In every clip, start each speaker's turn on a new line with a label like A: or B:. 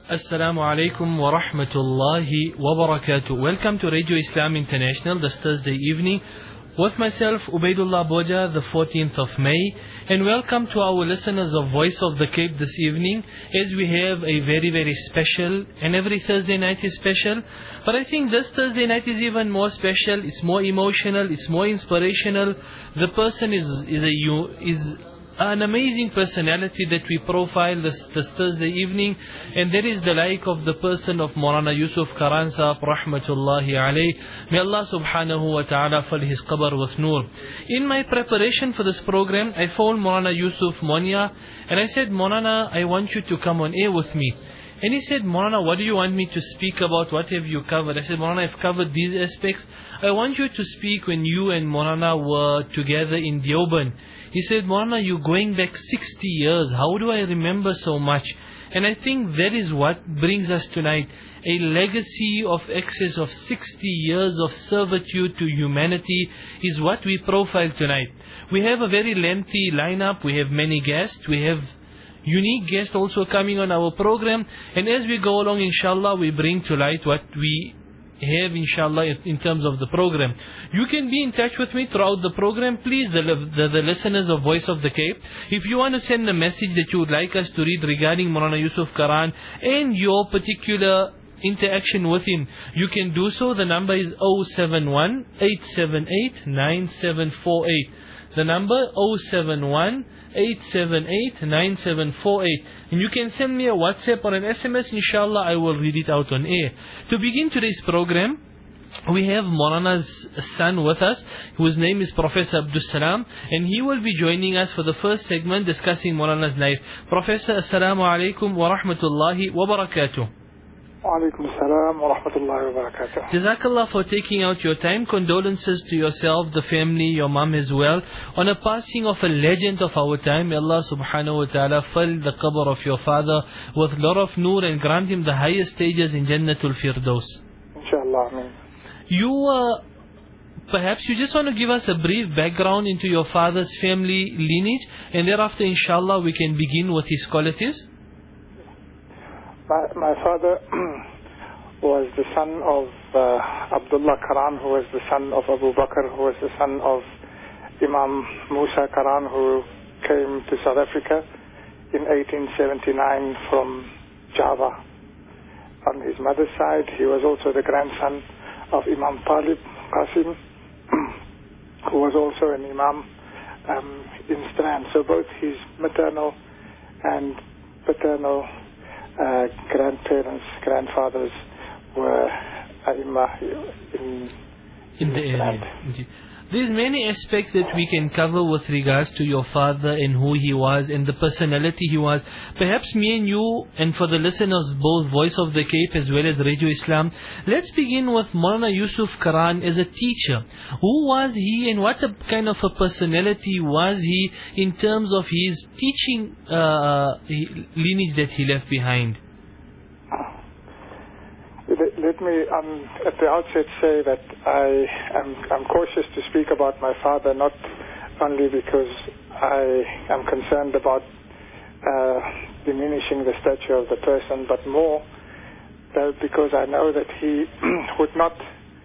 A: Assalamu alaikum wa rahmatullahi wa barakatuh. Welcome to Radio Islam International this Thursday evening with myself, Ubaidullah Boja, the 14th of May. And welcome to our listeners of Voice of the Cape this evening, as we have a very, very special, and every Thursday night is special. But I think this Thursday night is even more special. It's more emotional, it's more inspirational. The person is an amazing personality that we profile this Thursday evening, and that is the like of the person of Maulana Yusuf Karan Sahab rahmatullahi alayh. May Allah subhanahu wa ta'ala fill his qabr with noor. In my preparation for this program, I phoned Maulana Yusuf Monia and I said, Maulana, I want you to come on air with me. And he said, Maulana, what do you want me to speak about? What have you covered? I said, Maulana, I've covered these aspects. I want you to speak when you and Maulana were together in Deoband. He said, Maulana, you're going back 60 years. How do I remember so much? And I think that is what brings us tonight. A legacy of excess of 60 years of servitude to humanity is what we profile tonight. We have a very lengthy lineup. We have many guests. We have unique guests also coming on our program, and as we go along, inshallah, we bring to light what we have, inshallah, in terms of the program. You can be in touch with me throughout the program. Please, the listeners of Voice of the Cape, if you want to send a message that you would like us to read regarding Maulana Yusuf Karan and your particular interaction with him, you can do so. The number is 071 878 9748. The number 071 878 9748. And you can send me a WhatsApp or an SMS. Inshallah, I will read it out on air. To begin today's program, we have Maulana's son with us, whose name is Professor Abdul Salam, and he will be joining us for the first segment discussing Maulana's life. Professor, Assalamu alaikum wa rahmatullahi wa barakatuh.
B: Alaikum salam wa rahmatullahi wa barakatuh.
A: Jazakallah for taking out your time. Condolences to yourself, the family, your mom as well, on a passing of a legend of our time. May Allah subhanahu wa ta'ala fill the qabr of your father with a lot of noor and grant him the highest stages in Jannatul Firdaus.
B: Inshallah, ameen.
A: Perhaps you just want to give us a brief background into your father's family lineage, and thereafter inshallah we can begin with his qualities.
B: My father was the son of Abdullah Karan, who was the son of Abu Bakr, who was the son of Imam Musa Karan, who came to South Africa in 1879 from Java. On his mother's side, he was also the grandson of Imam Talib Qasim, who was also an Imam in Strand. So both his maternal and paternal grandfathers were
A: in the area. There's many aspects that we can cover with regards to your father and who he was and the personality he was. Perhaps me and you, and for the listeners, both Voice of the Cape as well as Radio Islam, let's begin with Maulana Yusuf Karan as a teacher. Who was he and what kind of a personality was he in terms of his teaching lineage that he left behind?
B: Let me at the outset say that I'm cautious to speak about my father, not only because I am concerned about diminishing the stature of the person, but more because I know that he would not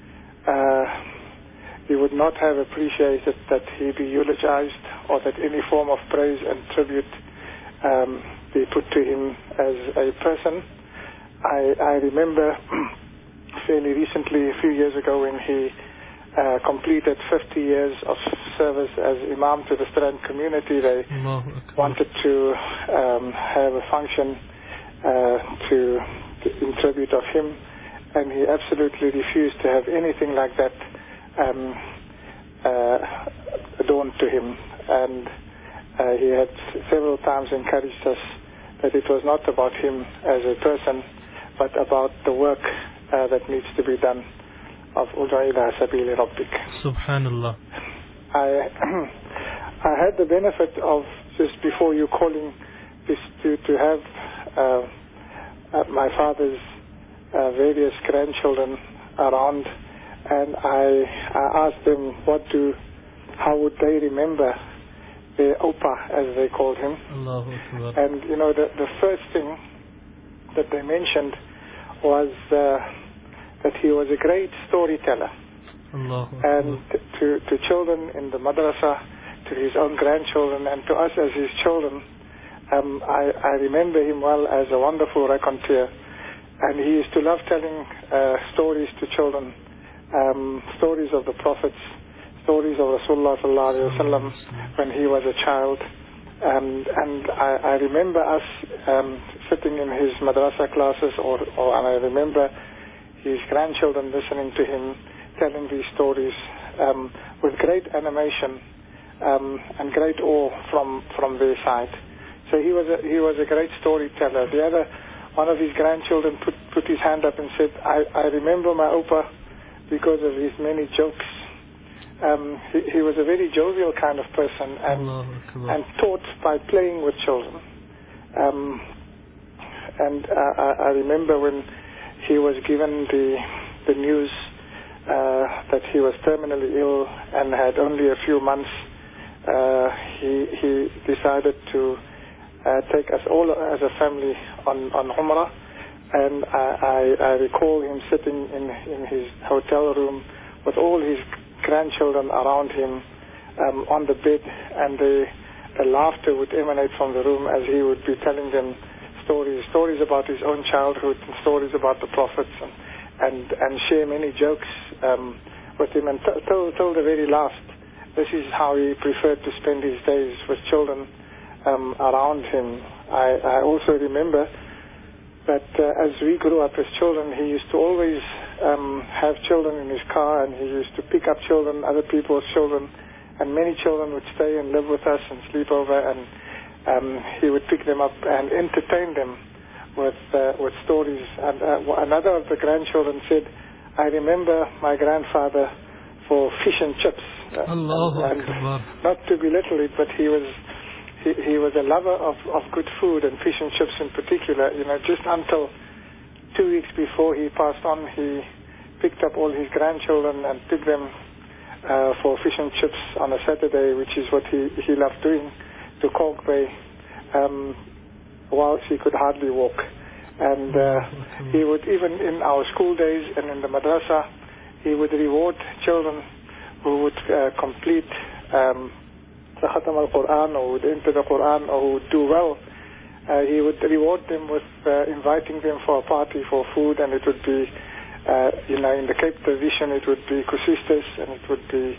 B: have appreciated that he be eulogized or that any form of praise and tribute be put to him as a person. I remember fairly recently, a few years ago, when he completed 50 years of service as Imam to the Strand community, they wanted to have a function in tribute of him, and he absolutely refused to have anything like that adorned to him. And he had several times encouraged us that it was not about him as a person, but about the work that needs to be done of Ud'u ila sabili rabbik.
A: Subhanallah.
B: I had the benefit of, just before you calling, to have my father's various grandchildren around, and I asked them how would they remember their Opa, as they called him.
A: Allahu Akbar.
B: And the first thing that they mentioned was that he was a great storyteller. And to children in the madrasa, to his own grandchildren, and to us as his children, I remember him well as a wonderful raconteur. And he used to love telling stories to children, stories of the prophets, stories of Rasulullah sallallahu alaihi wasallam when he was a child. And I remember us sitting in his madrasa classes, and I remember his grandchildren listening to him telling these stories with great animation and great awe from their side. So he was a great storyteller. One of his grandchildren put his hand up and said, I remember my Opa because of his many jokes. He was a very jovial kind of person and taught by playing with children. And I remember when he was given the news that he was terminally ill and had only a few months, he decided to take us all as a family on Umrah. And I recall him sitting in his hotel room with all his grandchildren around him on the bed, and the laughter would emanate from the room as he would be telling them stories about his own childhood and stories about the prophets, and share many jokes with him, and till the very last. This is how he preferred to spend his days, with children around him. I also remember that as we grew up as children, he used to always have children in his car, and he used to pick up children, other people's children, and many children would stay and live with us and sleep over, and he would pick them up and entertain them with stories. And another of the grandchildren said, I remember my grandfather for fish and chips.
A: Allahu Akbar.
B: Not to belittle it, but he was a lover of good food, and fish and chips in particular. Just until 2 weeks before he passed on, he picked up all his grandchildren and took them for fish and chips on a Saturday, which is what he loved doing, to Kalk Bay, whilst he could hardly walk. And he would, even in our school days and in the madrasa, he would reward children who would complete the Khatam al-Quran, or would enter the Quran, or who would do well. He would reward them with inviting them for a party for food, and it would be, in the Cape tradition, it would be kusistas, and it would be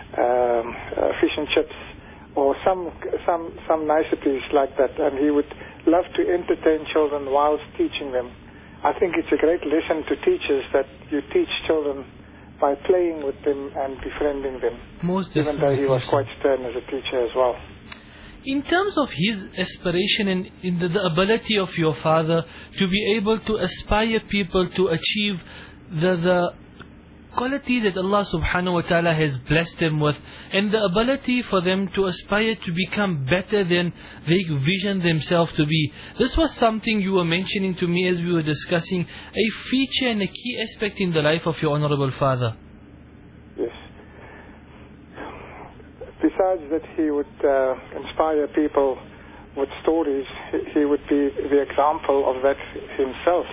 B: fish and chips, or some niceties like that. And he would love to entertain children whilst teaching them. I think it's a great lesson to teachers that you teach children by playing with them and befriending them.
A: Most
B: even though he was quite stern as a teacher as well.
A: In terms of his aspiration and in the ability of your father to be able to aspire people to achieve the quality that Allah subhanahu wa ta'ala has blessed them with, and the ability for them to aspire to become better than they vision themselves to be. This was something you were mentioning to me as we were discussing, a feature and a key aspect in the life of your honorable father.
B: Yes. Besides that, he would inspire people with stories. He would be the example of that himself.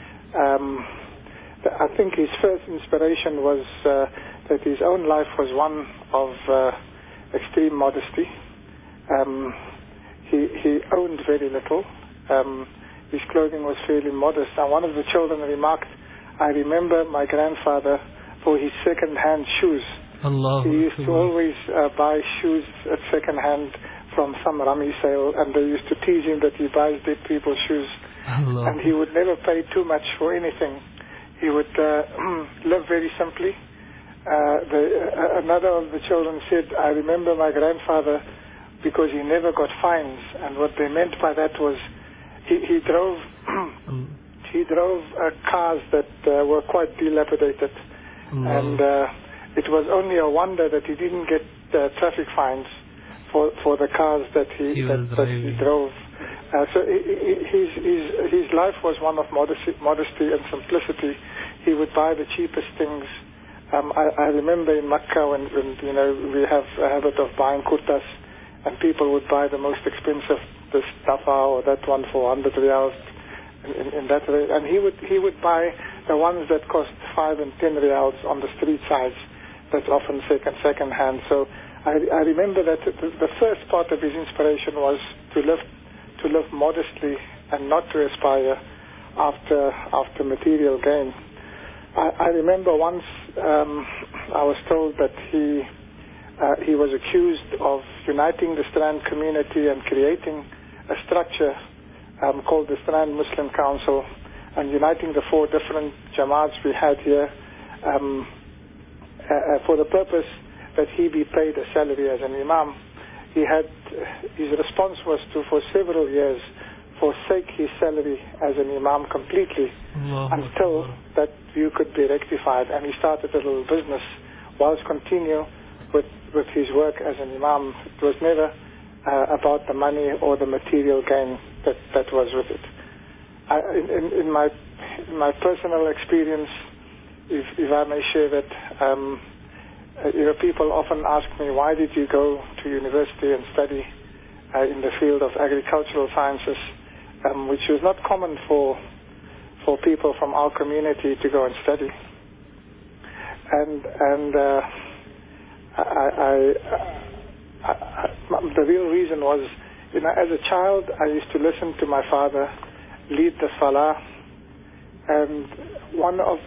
B: I think his first inspiration was that his own life was one of extreme modesty. He owned very little. His clothing was fairly modest. And one of the children remarked, I remember my grandfather for his second-hand shoes.
A: Allah.
B: He used to always buy shoes at second-hand from some rummy sale, and they used to tease him that he buys dead people's shoes.
A: Allah.
B: And he would never pay too much for anything. He would live very simply. Another of the children said, I remember my grandfather because he never got fines, and what they meant by that was he drove cars that were quite dilapidated, and it was only a wonder that he didn't get traffic fines for the cars that he drove. So his life was one of modesty and simplicity. He would buy the cheapest things. I remember in Makkah when we have a habit of buying kurtas, and people would buy the most expensive, this tafa or that one for 100 riyals, in that way. And he would buy the ones that cost 5 and 10 riyals on the street sides. That's often second hand. So I remember that the first part of his inspiration was to live modestly and not to aspire after material gain. I remember once I was told that he was accused of uniting the Strand community and creating a structure called the Strand Muslim Council and uniting the 4 different jamaats we had here for the purpose that he be paid a salary as an imam. His response was to, for several years, forsake his salary as an imam completely until that view could be rectified, and he started a little business whilst continue with his work as an imam. It was never about the money or the material gain that was with it. In my personal experience, if I may share that, people often ask me, why did you go to university and study in the field of agricultural sciences, which was not common for people from our community to go and study. And the real reason was, as a child, I used to listen to my father lead the salah, and one of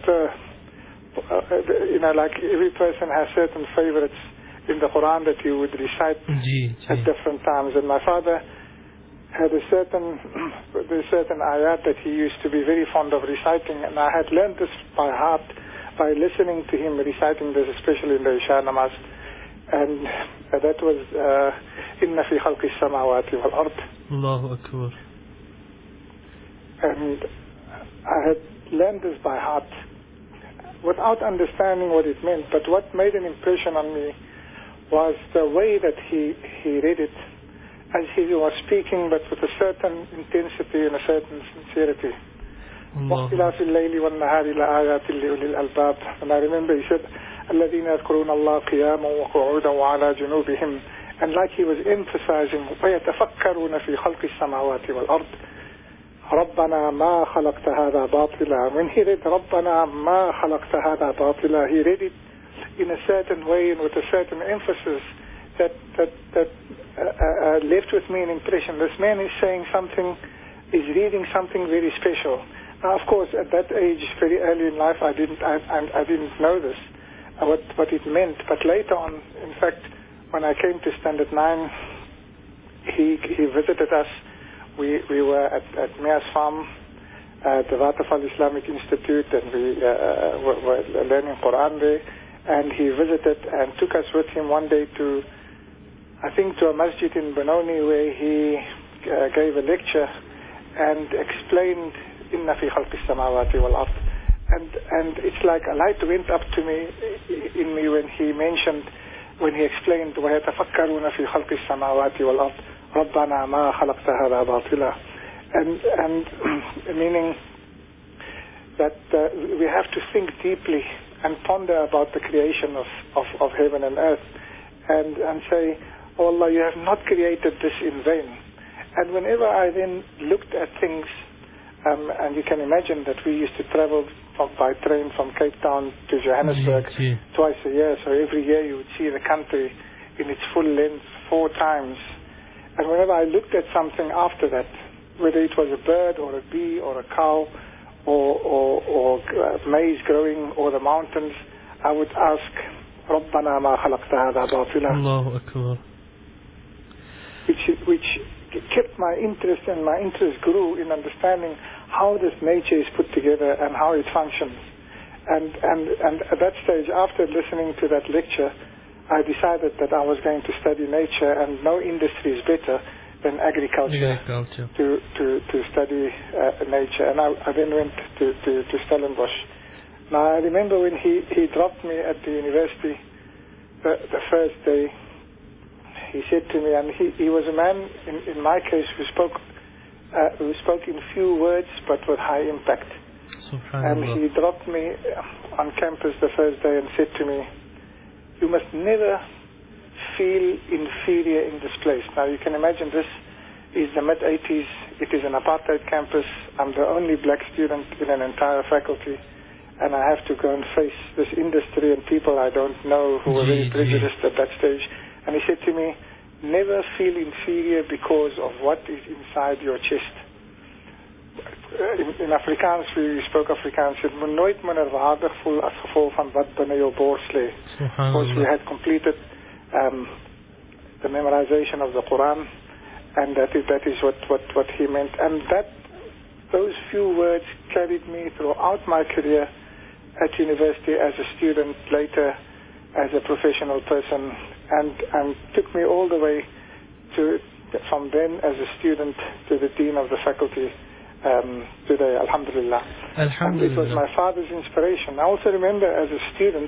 B: like every person has certain favorites in the Quran that he would recite at different times, and my father had a certain ayat that he used to be very fond of reciting, and I had learned this by heart by listening to him reciting this, especially in the Isha namaz, and that was Inna fi khalqi samawati wal ard.
A: Allahu Akbar.
B: And I had learned this by heart without understanding what it meant, but what made an impression on me was the way that he read it, as he was speaking, but with a certain intensity and a certain sincerity. وَاخْتِلَافِ اللَّيْلِ وَالنَّهَارِ لَآيَاتٍ لِأُولِي الْأَلْبَابِ. And I remember he said, الَّذِينَ يَذْكُرُونَ اللَّهَ قِيَامًا وَقُعُودًا وَعَلَى جُنُوبِهِمْ. And like he was emphasizing, وَيَتَفَكَّرُونَ فِي خَلْقِ السَّمَاوَاتِ وَالْأَرْضِ رَبَّنَا مَا خَلَقْتَ هَذَا بَاطِلًا. When he read رَبَّنَا مَا خَلَقْتَ هَذَا بَاطِلًا, he read it in a certain way and with a certain emphasis that left with me an impression. This man is saying something, is reading something very special. Now, of course, at that age, very early in life, I didn't know this, what it meant. But later on, in fact, when I came to Standard 9, he visited us. We were at Mia's farm, the Vatafal Islamic Institute, and we were learning Quran there. And he visited and took us with him one day to a masjid in Benoni, where he gave a lecture and explained Inna fi khalqi samawati wal ard. And it's like a light went up to me in me when he explained وَيَتَفَكَّرُونَ فِي خَلْقِ السَّمَاوَاتِ وَالْأَرْضِ رَبَّنَا مَا خَلَقْتَ هَذَا بَاطِلًا. And meaning that we have to think deeply and ponder about the creation of heaven and earth, and say, oh Allah, you have not created this in vain. And whenever I then looked at things, and you can imagine that we used to travel by train from Cape Town to Johannesburg twice a year, so every year you would see the country in its full length 4 times. And whenever I looked at something after that, whether it was a bird or a bee or a cow or maize growing or the mountains, I would ask, رَبَّنَا مَا خَلَقْتَ هَذَا بَاطِلًا.
A: Allahu Akbar.
B: Which kept my interest, and my interest grew in understanding how this nature is put together and how it functions. And at that stage, after listening to that lecture, I decided that I was going to study nature, and no industry is better than agriculture. To study nature. And I then went to Stellenbosch. Now I remember when he dropped me at the university the first day, he said to me, and he was a man in my case who spoke in few words but with high impact. And he dropped me on campus the first day and said to me, you must never feel inferior in this place. Now you can imagine this is the mid-80s. It is an apartheid campus. I'm the only black student in an entire faculty, and I have to go and face this industry and people I don't know who were very prejudiced at that stage. And he said to me, never feel inferior because of what is inside your chest. In Afrikaans, we spoke Afrikaans, het moet nooit minderwaardig voel as gevolg van wat binne jou bors lê. Because we had completed the memorization of the Quran, and that is what he meant. And those few words carried me throughout my career at university as a student, later as a professional person, and took me all the way from then as a student to the dean of the faculty today, alhamdulillah. And it was my father's inspiration. I also remember as a student,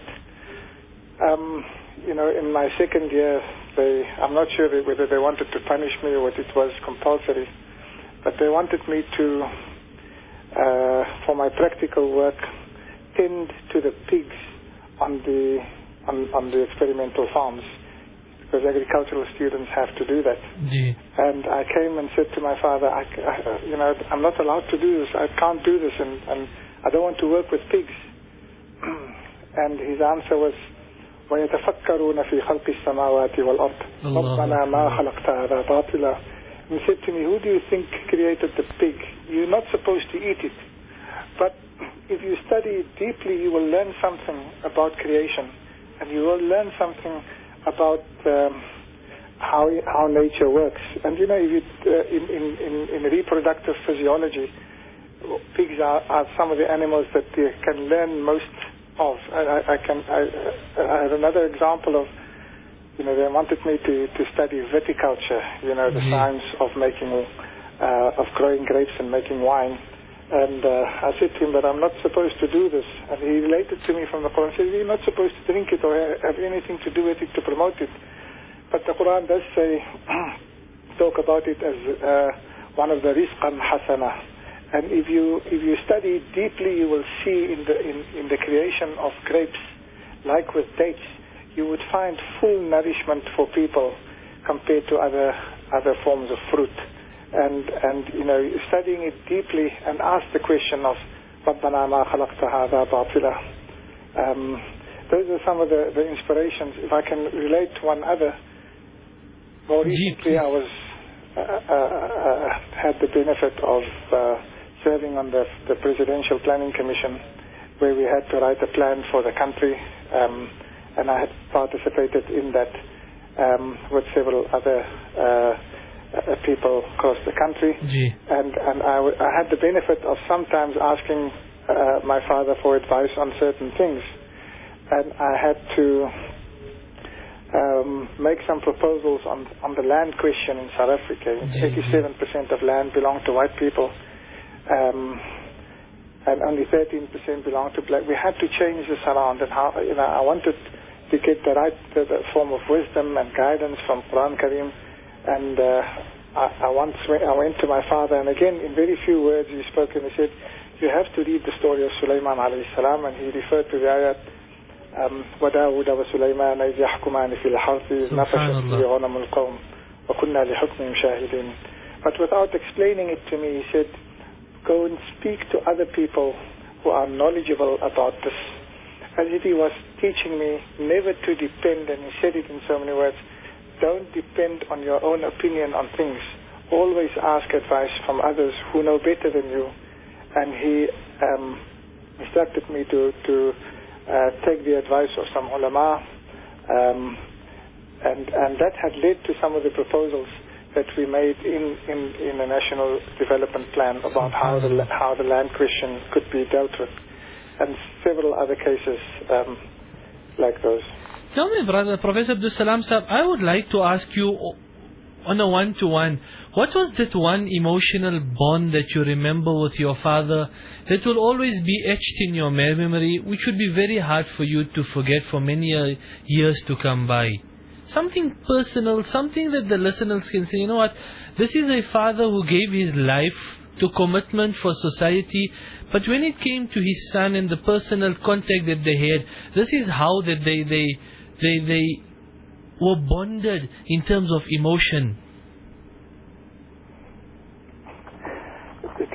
B: in my second year, I'm not sure whether they wanted to punish me or whether it was compulsory, but they wanted me to, for my practical work, tend to the pigs on the experimental farms, because agricultural students have to do that. And I came and said to my father, I'm not allowed to do this. I can't do this, and I don't want to work with pigs. And his answer was, وَيَتَفَكَّرُونَ فِي خَلْقِ السَّمَاوَاتِ وَالْأَرْضِ رَبَّنَا مَا خَلَقْتَ هَذَا بَاطِلًا. He said to me, who do you think created the pig? You're not supposed to eat it. But if you study it deeply, you will learn something about creation, and you will learn something about how nature works. And if in reproductive physiology, pigs are some of the animals that you can learn most of. I had another example of, they wanted me to study viticulture, the science of growing grapes and making wine. And I said to him that I'm not supposed to do this. And he related to me from the Quran, said, you're not supposed to drink it or have anything to do with it to promote it. But the Quran does say, talk about it as one of the rizqan hasana. And if you study it deeply, you will see in the creation of grapes, like with dates, you would find full nourishment for people compared to other forms of fruit. And studying it deeply and ask the question of رَبَّنَا مَا خَلَقْتَ هَذَا بَاطِلًا. Those are some of the inspirations. If I can relate to one other, more recently I had the benefit of serving on the Presidential Planning Commission, where we had to write a plan for the country, and I had participated in that with several other people across the country. And I had the benefit of sometimes asking my father for advice on certain things, and I had to make some proposals on the land question in South Africa. 87% of land belonged to white people, and only 13% belonged to black. We had to change this around, and how I wanted to get the form of wisdom and guidance from Quran Kareem. And I went to my father, and again, in very few words, he spoke, and he said, you have to read the story of Sulaiman alayhi salam, and he referred to the ayat, وَدَاوُدَ وَسُلَيْمَانَ إِذْ يَحْكُمَانِ فِي الْحَرْثِ إِذْ نَفَشَتْ فِيهِ غَنَمُ الْقَوْمِ وَكُنَّا لِحُكْمِهِمْ شَاهِدِينَ. But without explaining it to me, he said, go and speak to other people who are knowledgeable about this. As if he was teaching me never to depend, and he said it in so many words, don't depend on your own opinion on things. Always ask advice from others who know better than you. And he instructed me to take the advice of some ulama, and that had led to some of the proposals that we made in a national development plan about how the land question could be dealt with, and several other cases like those.
A: Tell me, brother, Professor Abdul Salam Sahab, I would like to ask you on a one-to-one, what was that one emotional bond that you remember with your father that will always be etched in your memory, which would be very hard for you to forget for many years to come by? Something personal, something that the listeners can say, you know what, this is a father who gave his life to commitment for society, but when it came to his son and the personal contact that they had, this is how that they were bonded in terms of emotion.
B: It is a very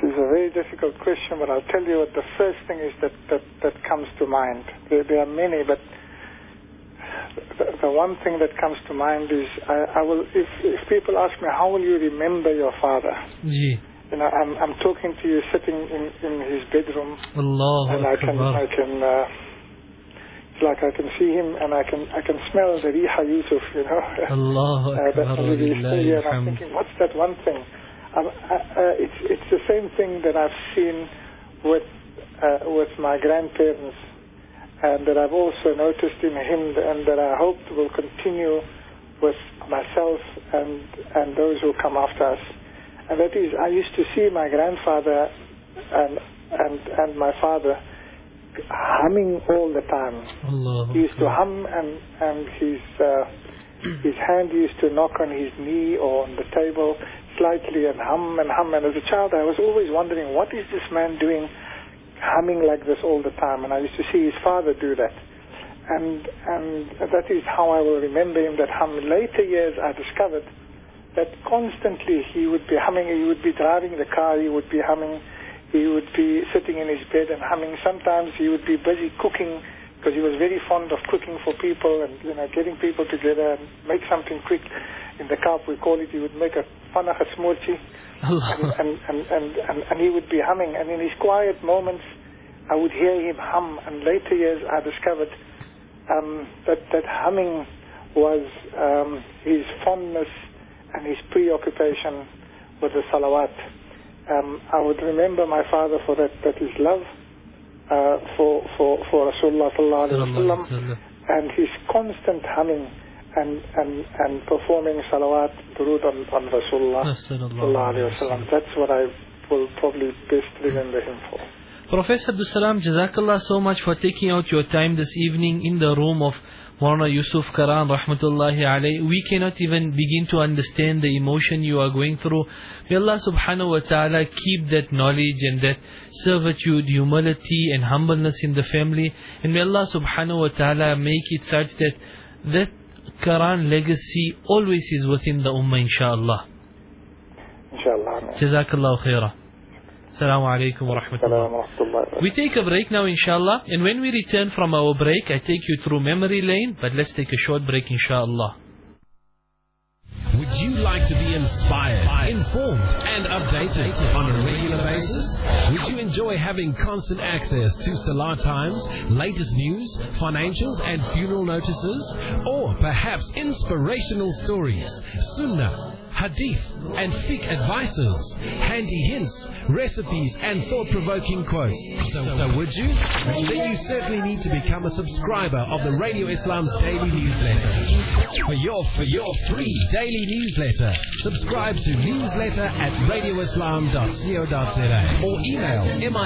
B: difficult question, but I'll tell you what the first thing is that comes to mind. There are many, but the one thing that comes to mind is I will. If people ask me, how will you remember your father?
A: Ji.
B: You know, I'm talking to you sitting in his bedroom,
A: Allahu
B: and
A: Akbar.
B: It's like I can see him, and I can smell the Riha Yusuf, you know.
A: Allahu Akbar.
B: And I'm thinking, what's that one thing? It's the same thing that I've seen with my grandparents, and that I've also noticed in him, and that I hope will continue with myself and those who come after us. And that is, I used to see my grandfather and my father humming all the time.
A: Allah.
B: He used to hum, and his hand used to knock on his knee or on the table slightly and hum. And as a child, I was always wondering, what is this man doing, humming like this all the time? And I used to see his father do that. And that is how I will remember him, that hum. In later years, I discovered that constantly he would be humming. He would be driving the car, he would be humming. He would be sitting in his bed and humming. Sometimes he would be busy cooking, because he was very fond of cooking for people and, you know, getting people together and make something quick. In the Kaap, we call it, he would make a panach smorchi, and he would be humming. And in his quiet moments, I would hear him hum. And later years, I discovered that humming was his fondness and his preoccupation with the salawat. I would remember my father for that his love for Rasulullah sallallahu alaihi wasallam, and his constant humming and performing salawat, durood on Rasulullah sallallahu alaihi wasallam. That's what I will probably best remember him for.
A: Professor Abdul Salam, Jazakallah so much for taking out your time this evening in the room of Maulana Yusuf Karan rahmatullahi alayhi. We cannot even begin to understand the emotion you are going through. May Allah subhanahu wa ta'ala keep that knowledge and that servitude, humility and humbleness in the family. And may Allah subhanahu wa ta'ala make it such that Quran legacy always is within the ummah, inshallah.
B: Inshallah.
A: Jazakallah khairah. Assalamu alaikum wa rahmatullah. We take a break now, inshallah, and when we return from our break, I take you through memory lane, but let's take a short break, inshallah.
C: Would you like to be inspired, informed, and updated on a regular basis? Would you enjoy having constant access to Salah Times, latest news, financials, and funeral notices? Or perhaps inspirational stories, sunnah, hadith, and fiqh advices, handy hints, recipes, and thought-provoking quotes. So would you? Then you certainly need to become a subscriber of the Radio Islam's daily newsletter. For your free daily newsletter, subscribe to newsletter at radioislam.co.za or email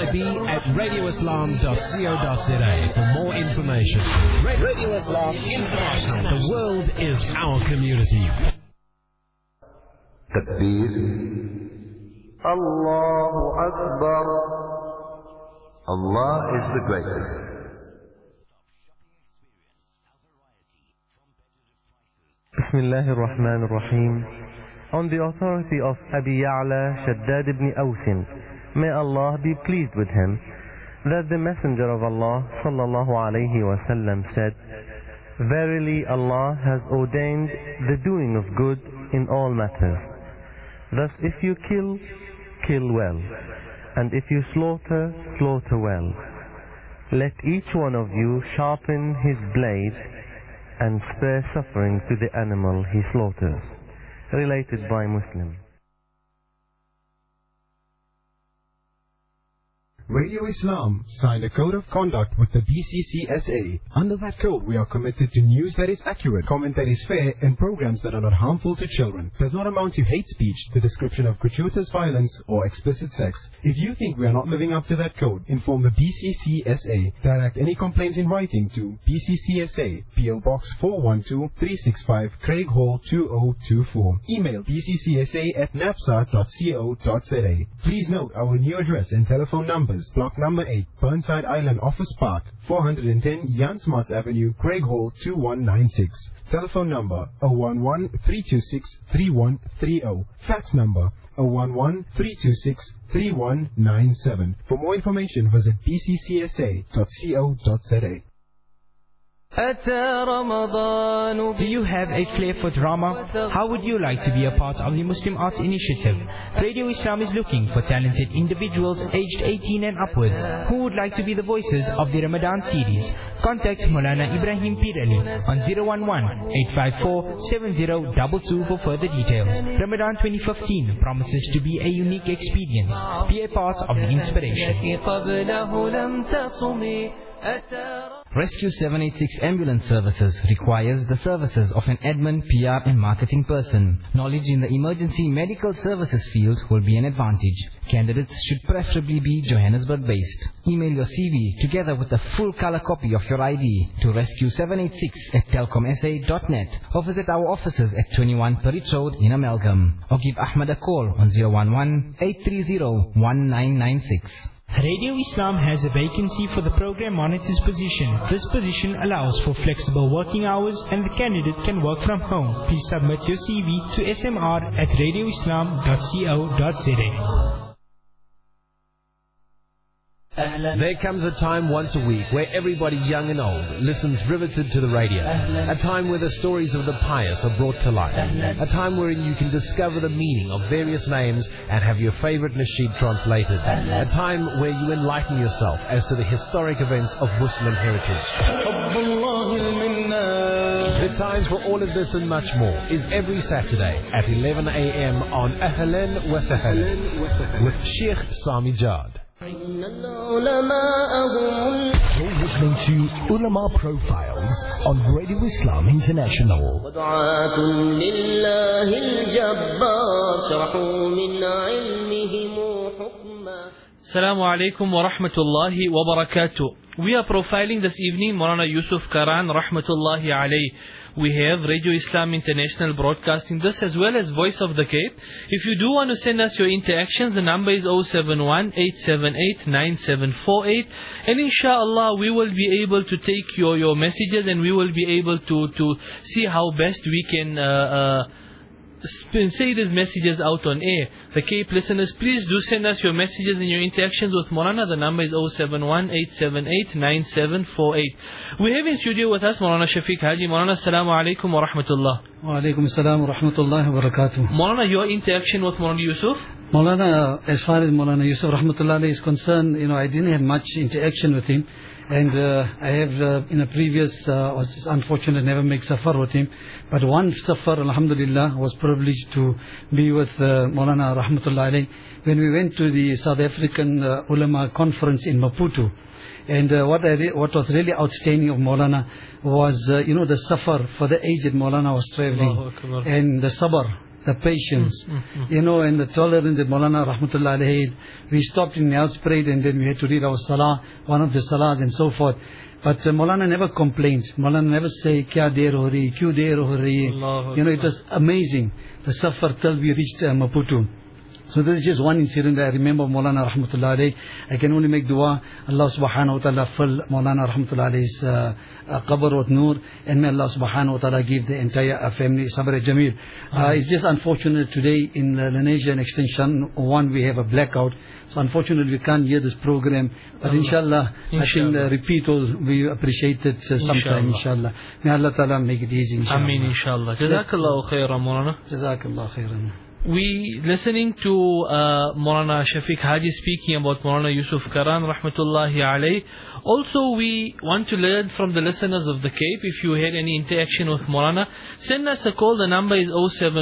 C: mib@radioislam.co.za for more information. Radio Islam International. The world is our community.
D: Takbir, Allahu Akbar, Allah is the greatest. Bismillah ar-Rahman ar-Rahim. On the authority of Abi Ya'la Shaddad ibn Awsin, may Allah be pleased with him, that the Messenger of Allah sallallahu alayhi wasallam said, verily Allah has ordained the doing of good in all matters. Thus if you kill, kill well, and if you slaughter, slaughter well. Let each one of you sharpen his blade and spare suffering to the animal he slaughters. Related by Muslim.
E: Radio Islam signed a code of conduct with the BCCSA. Under that code, we are committed to news that is accurate, comment that is fair, and programs that are not harmful to children. Does not amount to hate speech, the description of gratuitous violence, or explicit sex. If you think we are not living up to that code, inform the BCCSA. Direct any complaints in writing to BCCSA, PO Box 412-365, Craig Hall 2024. Email bccsa@napsa.co.za. Please note our new address and telephone numbers. address, block number 8, Burnside Island Office Park, 410 Jan Smarts Avenue, Craig Hall, 2196. Telephone number 011-326-3130. Fax number 011-326-3197. For more information, visit bccsa.co.za.
F: Do you have a flair for drama? How would you like to be a part of the Muslim Arts Initiative? Radio Islam is looking for talented individuals aged 18 and upwards who would like to be the voices of the Ramadan series. Contact Maulana Ibrahim Pirali on 011-854-7022 for further details. Ramadan 2015 promises to be a unique experience. Be a part of the inspiration.
G: Rescue 786 Ambulance Services requires the services of an admin, PR and marketing person. Knowledge in the emergency medical services field will be an advantage. Candidates should preferably be Johannesburg based. Email your CV together with a full color copy of your ID to rescue786@telcomsa.net or visit our offices at 21 Parich Road in Amalgam, or give Ahmed a call on 011-830-1996.
F: Radio Islam has a vacancy for the program monitor's position. This position allows for flexible working hours and the candidate can work from home. Please submit your CV to smr@radioislam.co.za.
C: There comes a time once a week where everybody young and old listens riveted to the radio. A time where the stories of the pious are brought to life. A time wherein you can discover the meaning of various names and have your favorite nasheed translated. A time where you enlighten yourself as to the historic events of Muslim heritage. The times for all of this and much more is every Saturday at 11 a.m. on Ahlan wa Sahlan with Sheikh Sami Jad.
H: You're listening to Ulama Profiles on Radio Islam International.
A: Assalamu alaikum wa rahmatullahi wa barakatuh. We are profiling this evening Maulana Yusuf Karan rahmatullahi alayh. We have Radio Islam International broadcasting this as well as Voice of the Cape. If you do want to send us your interactions, the number is 071-878-9748. And inshallah we will be able to take your messages and we will be able to see how best we can say these messages out on air. The Cape listeners, please do send us your messages and your interactions with Maulana. The number is 071-878-9748. We have in studio with us Maulana Shafiq Haji. Maulana, assalamu alaikum wa rahmatullah.
I: Wa alaikum assalam wa rahmatullahi wa barakatuh.
A: Maulana, your interaction with Maulana Yusuf?
I: Maulana, as far as Maulana Yusuf rahmatullah is concerned, I didn't have much interaction with him. And I have in a previous, was unfortunate, never make safar with him. But one safar, alhamdulillah, was privileged to be with Maulana rahmatullah alayh when we went to the South African Ulama conference in Maputo. And what was really outstanding of Maulana was, the safar for the aged Maulana was traveling. And the sabr, the patience, and the tolerance that Maulana rahmatullah alayhi. We stopped in Nels prayed and then we had to read our salah, one of the salahs and so forth. But Maulana never complained. Maulana never say, kya der ho rahi, kyun der ho rahi. It was amazing. The safar till we reached Maputo. So this is just one incident that I remember Maulana rahmatullah alayhi. I can only make dua. Allah subhanahu wa ta'ala fill Maulana rahmatullah alayhi's qabr with noor, and may Allah subhanahu wa ta'ala give the entire family sabr jameel. It's just unfortunate today in Lenasia and Extension 1 we have a blackout. So unfortunately we can't hear this program. But inshallah, I think the repeat will be appreciated sometime inshallah. May Allah ta'ala make it easy inshallah.
A: Ameen inshallah. Jazakallahu khairan Maulana.
I: Jazakallahu khairan.
A: We listening to Maulana Shafiq Haji speaking about Maulana Yusuf Karan rahmatullahi alayh. Also we want to learn from the listeners of the Cape. If you had any interaction with Maulana, send us a call. The number is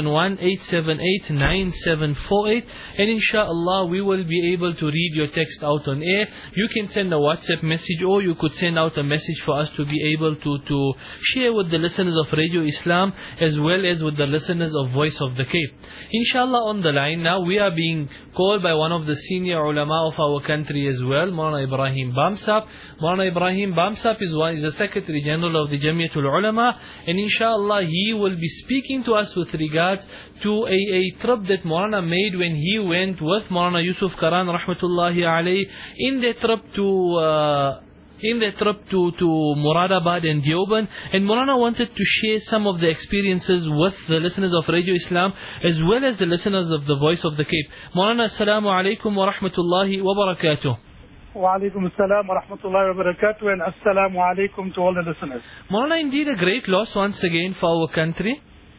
A: 071-878-9748. And inshallah we will be able to read your text out on air. You can send a WhatsApp message or you could send out a message for us to be able to share with the listeners of Radio Islam as well as with the listeners of Voice of the Cape. Inshallah inshallah on the line now we are being called by one of the senior ulama of our country as well, Maulana Ibrahim Bamsap. Maulana Ibrahim Bamsap is the Secretary General of the Jamiatul Ulama, and inshallah he will be speaking to us with regards to a trip that Maulana made when he went with Maulana Yusuf Karan rahmatullahi alayhi in their trip to Muradabad and Deoband, and Maulana wanted to share some of the experiences with the listeners of Radio Islam as well as the listeners of the Voice of the Cape. Maulana, assalamu alaikum wa rahmatullahi wa barakatuh.
J: Wa alaikum assalam wa rahmatullahi wa barakatuh, and assalamu alaikum to all the listeners.
A: Maulana, indeed a great loss once again for our country.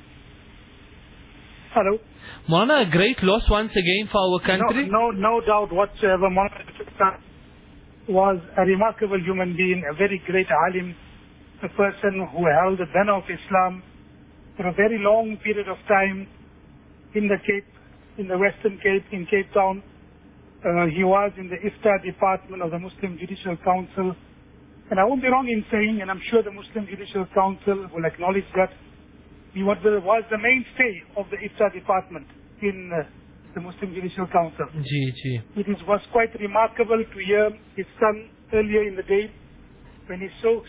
J: Hello.
A: Maulana, a great loss once again for our country.
J: No doubt whatsoever. Maulana was a remarkable human being, a very great alim, a person who held the banner of Islam for a very long period of time in the Cape, in the Western Cape, in Cape Town. He was in the Iftar department of the Muslim Judicial Council. And I won't be wrong in saying, and I'm sure the Muslim Judicial Council will acknowledge that, he was the mainstay of the Iftar department in the Muslim Judicial Council. It was quite remarkable to hear his son earlier in the day when he spoke.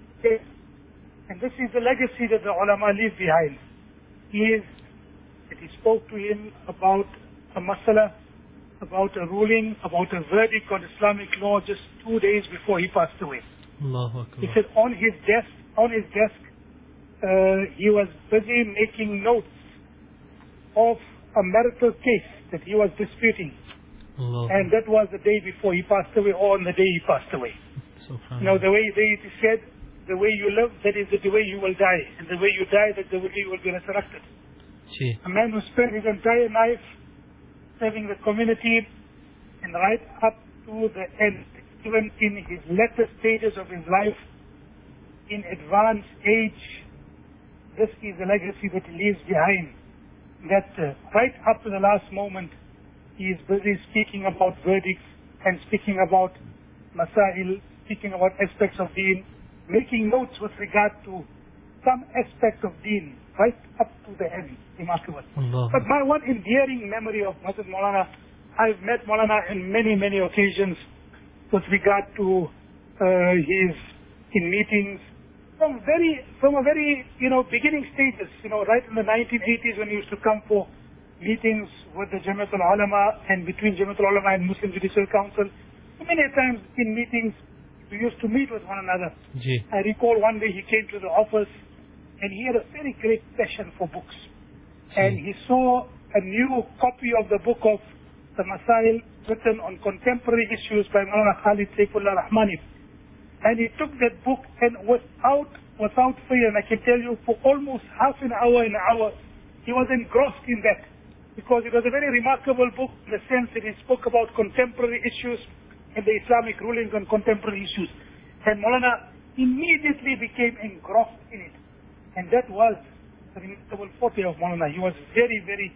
J: And this is the legacy that the ulama leave behind. He spoke to him about a masala, about a ruling, about a verdict on Islamic law just 2 days before he passed away. He said on his desk, he was busy making notes of a marital case that he was disputing. And that was the day before he passed away, or on the day he passed away. The way they said, the way you live, that is the way you will die. And the way you die, that's the way you will be resurrected. A man who spent his entire life serving the community, and right up to the end, even in his latter stages of his life, in advanced age, this is the legacy that he leaves behind. That right up to the last moment, he is busy speaking about verdicts and speaking about masail, speaking about aspects of deen, making notes with regard to some aspect of deen, right up to the end. Remarkable. But my one endearing memory of Hazrat Maulana, I've met Maulana in many, many occasions with regard to his in meetings, from a very beginning stages, right in the 1980s when he used to come for meetings with the Jamiatul Ulama and between Jamiatul Ulama and Muslim Judicial Council. So many times in meetings we used to meet with one another. I recall one day he came to the office and he had a very great passion for books. And he saw a new copy of the book of the Masail written on contemporary issues by Maulana Khalid Saifullah Rahmani. And he took that book and without fear, and I can tell you for almost half an hour, he was engrossed in that. Because it was a very remarkable book in the sense that it spoke about contemporary issues and the Islamic rulings on contemporary issues. And Maulana immediately became engrossed in it. And that was the remarkable forte of Maulana. He was very, very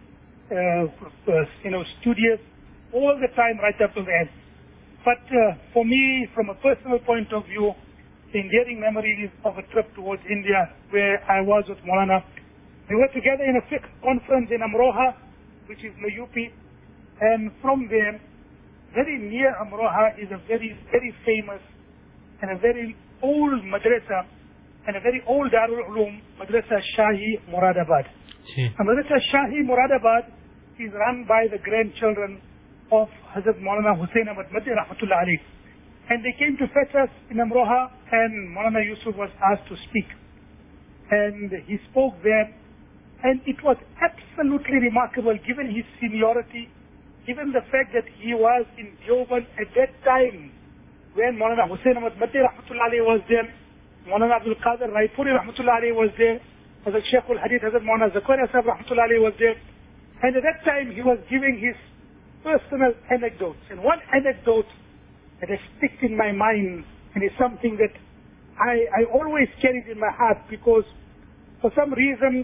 J: studious all the time right up to the end. But for me, from a personal point of view, the endearing memory is of a trip towards India where I was with Maulana. We were together in a fiqh conference in Amroha, which is the UP. And from there, very near Amroha is a very, very famous and a very old madrasa and a very old Darul Uloom, Madrasa Shahi Muradabad. Madrasa Shahi Muradabad is run by the grandchildren of Hazrat Maulana Hussain Ahmad Madhi Rahmatullah Alayhi. And they came to fetch us in Amroha, and Maulana Yusuf was asked to speak. And he spoke there, and it was absolutely remarkable given his seniority, given the fact that he was in Deoband at that time when Maulana Hussain Ahmad Madhi Rahmatullah Alayhi was there, Maulana Abdul Qadir Raipuri Rahmatullah Alayhi was there, Hazrat Shaykh al-Hadith Hazrat Maulana Zakaria Sahib Rahmatullah Alayhi was there. And at that time he was giving his personal anecdotes. And one anecdote that has sticked in my mind and is something that I always carried in my heart, because for some reason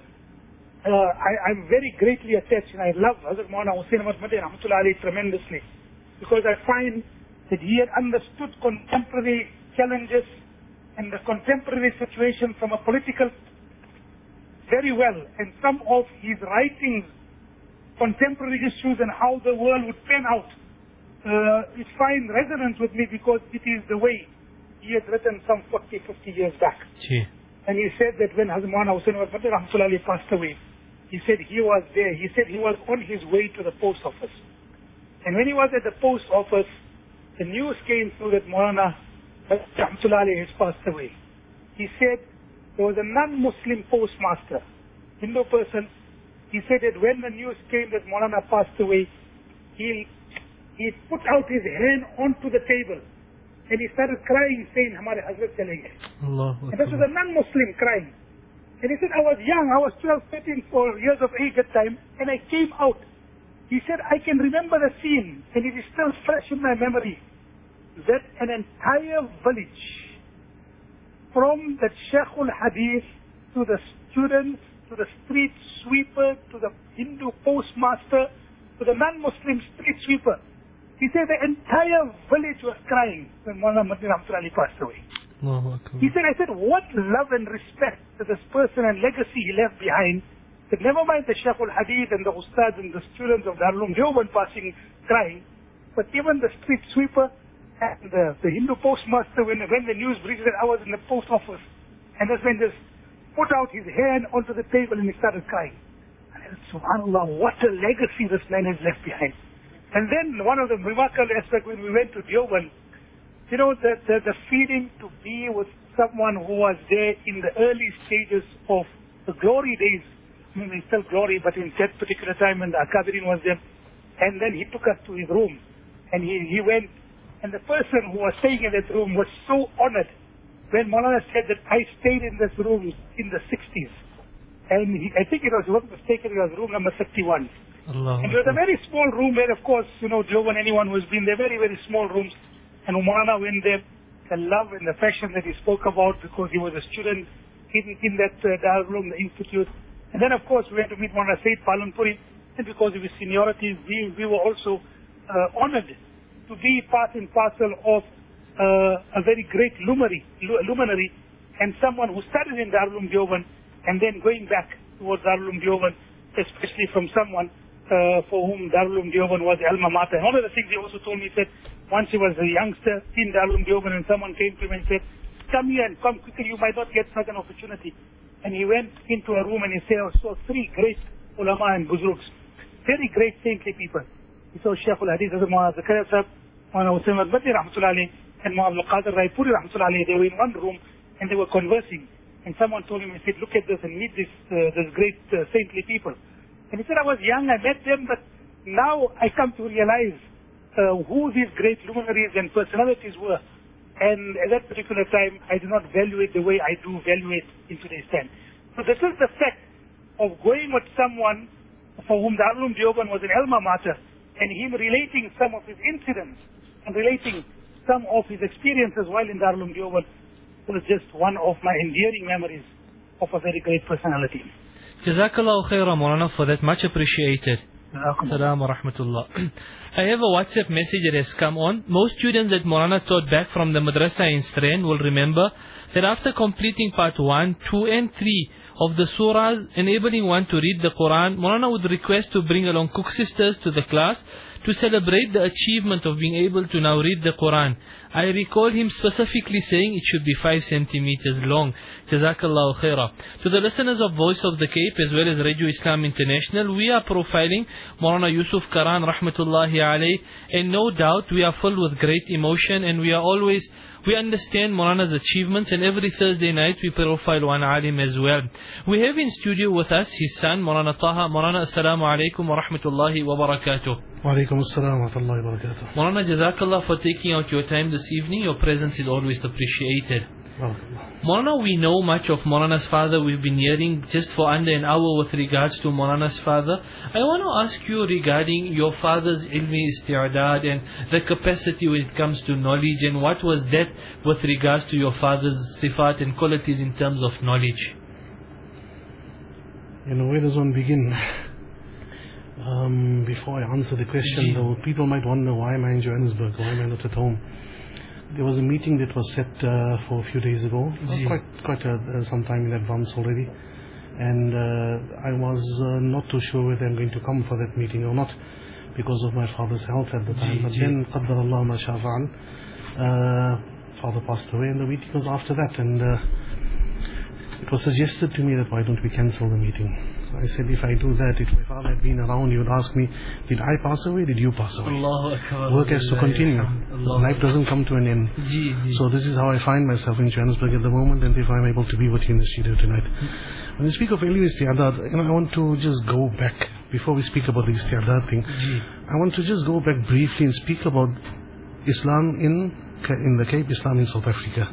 J: I'm very greatly attached and I love Hazrat Maulana Hussain Ahmad Madhi Rahmatullah Alayhi tremendously, because I find that he had understood contemporary challenges and the contemporary situation from a political very well, and some of his writings contemporary issues and how the world would pan out, it finds resonance with me because it is the way he had written some 40, 50 years back.
A: Gee.
J: And he said that when Hazrat Maulana Hussain Madani Rahmatullahi passed away, he said he was there. He said he was on his way to the post office. And when he was at the post office, the news came through that Maulana Rahmatullahi has passed away. He said there was a non-Muslim postmaster, Hindu person. He said that when the news came that Maulana passed away, he put out his hand onto the table and he started crying, saying, Hamare Hazrat chale gaye. And this was a non-Muslim crying. And he said, I was young, I was 12, 13 years of age at the time, and I came out. He said, I can remember the scene, and it is still fresh in my memory, that an entire village, from the Sheikhul Hadith, to the students, to the street sweeper, to the Hindu postmaster, to the non-Muslim street sweeper, he said the entire village was crying when Maulana Madani Rahmatullahi passed away. He said, I said, what love and respect to this person and legacy he left behind, that never mind the Sheikhul Hadith and the Ustads and the students of Darul Uloom Deoband passing, crying, but even the street sweeper and the Hindu postmaster, when the news reached that I was in the post office, and this man just put out his hand onto the table and he started crying. And I said, SubhanAllah, what a legacy this man has left behind. And then one of the remarkable aspects when we went to Deoband, you know, the feeling to be with someone who was there in the early stages of the glory days. I mean, it's still glory, but in that particular time when the Akabirin was there. And then he took us to his room. And he went, and the person who was staying in that room was so honored when Maulana said that I stayed in this room in the 60s. And I think it was, not mistaken, it was room number 31. And it was a very small room where, of course, you know, Deoband, anyone who's been there, very, very small rooms. And Maulana went there, the love and the passion that he spoke about because he was a student in that Darul Uloom, the institute. And then, of course, we went to meet Maulana Sayyid Palanpuri, and because of his seniority, we were also honored to be part and parcel of a very great luminary and someone who started in Darul Uloom Deoband and then going back towards Darul Uloom Deoband, especially from someone for whom Darul Uloom Deoband was the alma mater. And one of the things he also told me, he said, once he was a youngster in Darul Uloom Deoband and someone came to him and said, come here and come quickly, you might not get such an opportunity. And he went into a room and he saw three great ulama and buzurgs, very great saintly people. He saw Sheikhul Hadith, Maulana Zakaria Sahib, Maulana Hussain Madani Rahmatullahi, and Maulana Abdul Qadir Raipuri Rahmatullahi. They were in one room and they were conversing. And someone told him, he said, look at this and meet this great saintly people. And he said, I was young, I met them, but now I come to realize who these great luminaries and personalities were. And at that particular time, I did not value it the way I do value it in today's time. So this is the fact of going with someone for whom Darul Uloom Deoband was an alma mater, and him relating some of his incidents and relating some of his experiences while in Darul Uloom Deoband was just one of my endearing memories of a very great personality.
A: Jazakallahu khairan, Maulana, for that. Much appreciated. Assalamu wa rahmatullah. I have a WhatsApp message that has come on. Most students that Maulana taught back from the madrasa in Strain will remember that after completing part 1, 2 and 3 of the surahs enabling one to read the Quran, Maulana would request to bring along cook sisters to the class to celebrate the achievement of being able to now read the Quran. I recall him specifically saying it should be 5 centimeters long. Jazakallahu khairah. To the listeners of Voice of the Cape as well as Radio Islam International, we are profiling Maulana Yusuf Karan rahmatullahi alayh, and no doubt we are filled with great emotion, and we understand Maulana's achievements, and every Thursday night we profile one alim as well. We have in studio with us his son Maulana Taha. Maulana, assalamu alaikum wa rahmatullahi wa barakatuh.
K: Wa alaikum assalam wa rahmatullahi wa barakatuh.
A: Maulana, jazakallah for taking out your time this evening. Your presence is always appreciated. Maulana, we know much of Maulana's father. We've been hearing just for under an hour with regards to Maulana's father. I want to ask you regarding your father's ilmi isti'adad and the capacity when it comes to knowledge, and what was that with regards to your father's sifat and qualities in terms of knowledge?
K: You know, where does one begin? Before I answer the question, though, people might wonder, why am I in Johannesburg? Why am I not at home? There was a meeting that was set for a few days ago, quite some time in advance already. And I was not too sure whether I'm going to come for that meeting or not, because of my father's health at the time. But then, Qaddar Allah ma sha fa'al, father passed away, and the meeting was after that. And it was suggested to me that why don't we cancel the meeting. I said, if I do that, if my father had been around, he would ask me, did I pass away, did you pass away? Work has to continue. Life doesn't come to an end. So this is how I find myself in Johannesburg at the moment, and if I'm able to be with you in the studio tonight. When we speak of ilm isti'adad, I want to just go back, before we speak about the isti'adad thing, I want to just go back briefly and speak about Islam in the Cape, Islam in South Africa.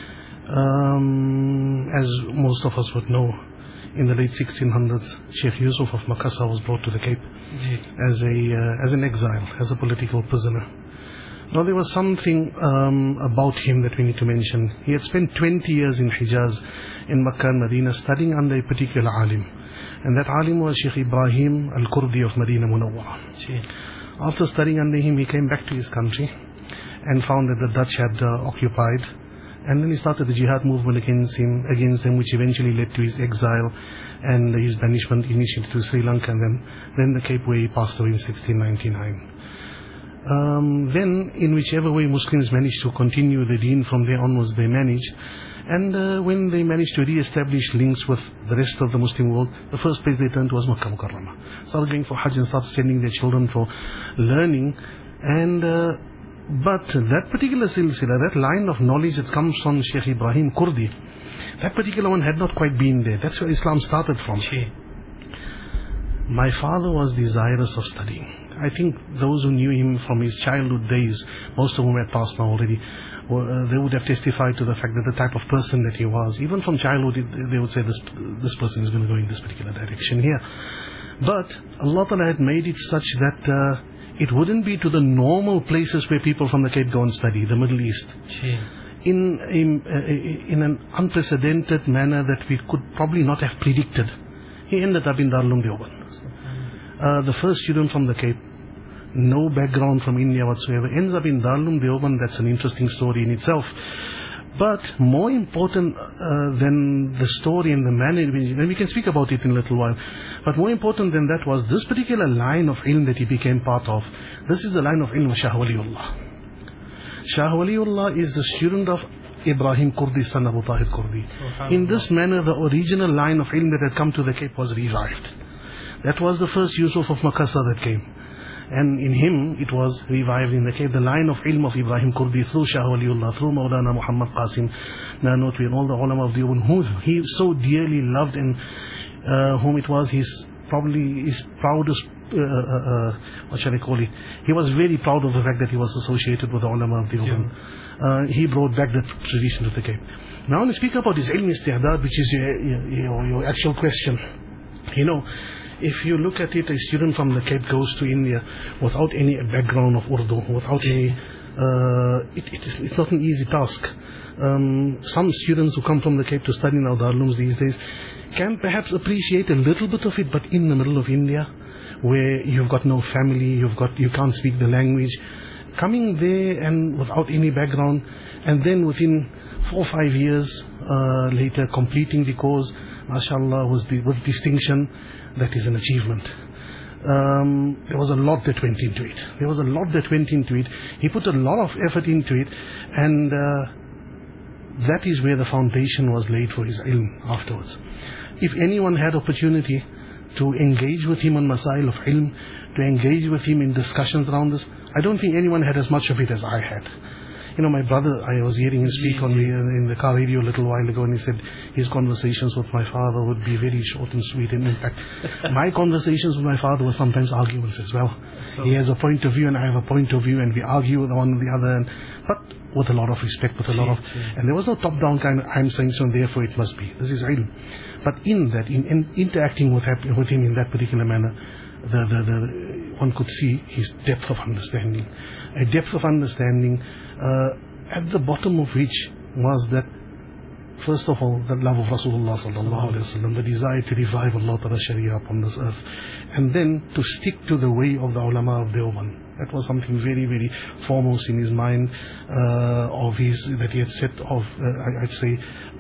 K: As most of us would know, in the late 1600s, Sheikh Yusuf of Makassar was brought to the Cape as an exile, as a political prisoner. Now there was something about him that we need to mention. He had spent 20 years in Hijaz, in Makkah and Medina, studying under a particular alim. And that alim was Sheikh Ibrahim Al-Kurdi of Medina Munawwara. After studying under him, he came back to his country and found that the Dutch had occupied. And then he started the jihad movement against them, which eventually led to his exile and his banishment initially to Sri Lanka, and then the Cape, where he passed away in 1699. Then, in whichever way Muslims managed to continue the deen from there onwards, they managed. And when they managed to re-establish links with the rest of the Muslim world, the first place they turned to was Makkah Mukarramah. Started going for Hajj and started sending their children for learning. And but that particular silsila, that line of knowledge that comes from Sheikh Ibrahim Kurdi, that particular one had not quite been there. That's where Islam started from. My father was desirous of studying. I think those who knew him from his childhood days, most of whom had passed now already, they would have testified to the fact that the type of person that he was, even from childhood, they would say this person is going to go in this particular direction here. But Allah Ta'ala had made it such that it wouldn't be to the normal places where people from the Cape go and study, the Middle East. In an unprecedented manner that we could probably not have predicted. He ended up in Darul Uloom Deoband. The first student from the Cape, no background from India whatsoever, ends up in Darul Uloom Deoband. That's an interesting story in itself. But more important than the story and the manner, and we can speak about it in a little while, but more important than that was this particular line of ilm that he became part of. This is the line of ilm of Shah Waliullah. Shah Waliullah is the student of Ibrahim Kurdi, son of Abu Tahir Kurdi. In this manner, the original line of ilm that had come to the Cape was revived. That was the first Yusuf of Makassar that came. And in him, it was revived in the Cape. The line of ilm of Ibrahim Kurdi through Shah Waliullah, through Maulana Muhammad Qasim Nanotwi, and all the ulama of Deoband, whom he so dearly loved, and whom it was probably his proudest, what shall I call it? He was very proud of the fact that he was associated with the ulama of Deoband. He brought back that tradition to the Cape. Now I want to speak about his ilm isti'adad, which is your actual question. If you look at it, a student from the Cape goes to India without any background of Urdu, without any, it's not an easy task. Some students who come from the Cape to study in our Darul Ulooms these days can perhaps appreciate a little bit of it, but in the middle of India, where you've got no family, you can't speak the language, coming there and without any background, and then within 4 or 5 years later completing the course, mashallah, with distinction, that is an achievement. There was a lot that went into it. He put a lot of effort into it, and that is where the foundation was laid for his ilm afterwards. If anyone had opportunity to engage with him on masail of ilm, to engage with him in discussions around this, I don't think anyone had as much of it as I had. My brother, I was hearing him speak in the car radio a little while ago, and he said his conversations with my father would be very short and sweet. And in fact, my conversations with my father were sometimes arguments as well. He has a point of view and I have a point of view, and we argue with one or the other, but with a lot of respect, and there was no top-down kind of, I'm saying so and therefore it must be. This is ilm. But in that, in interacting with him in that particular manner, one could see his depth of understanding. A depth of understanding at the bottom of which was that, first of all, the love of Rasulullah sallallahu alaihi wasallam, the desire to revive Allah Ta'ala Sharia upon this earth, and then to stick to the way of the ulama of Deoband. That was something very, very foremost in his mind, that he had set of, I'd say,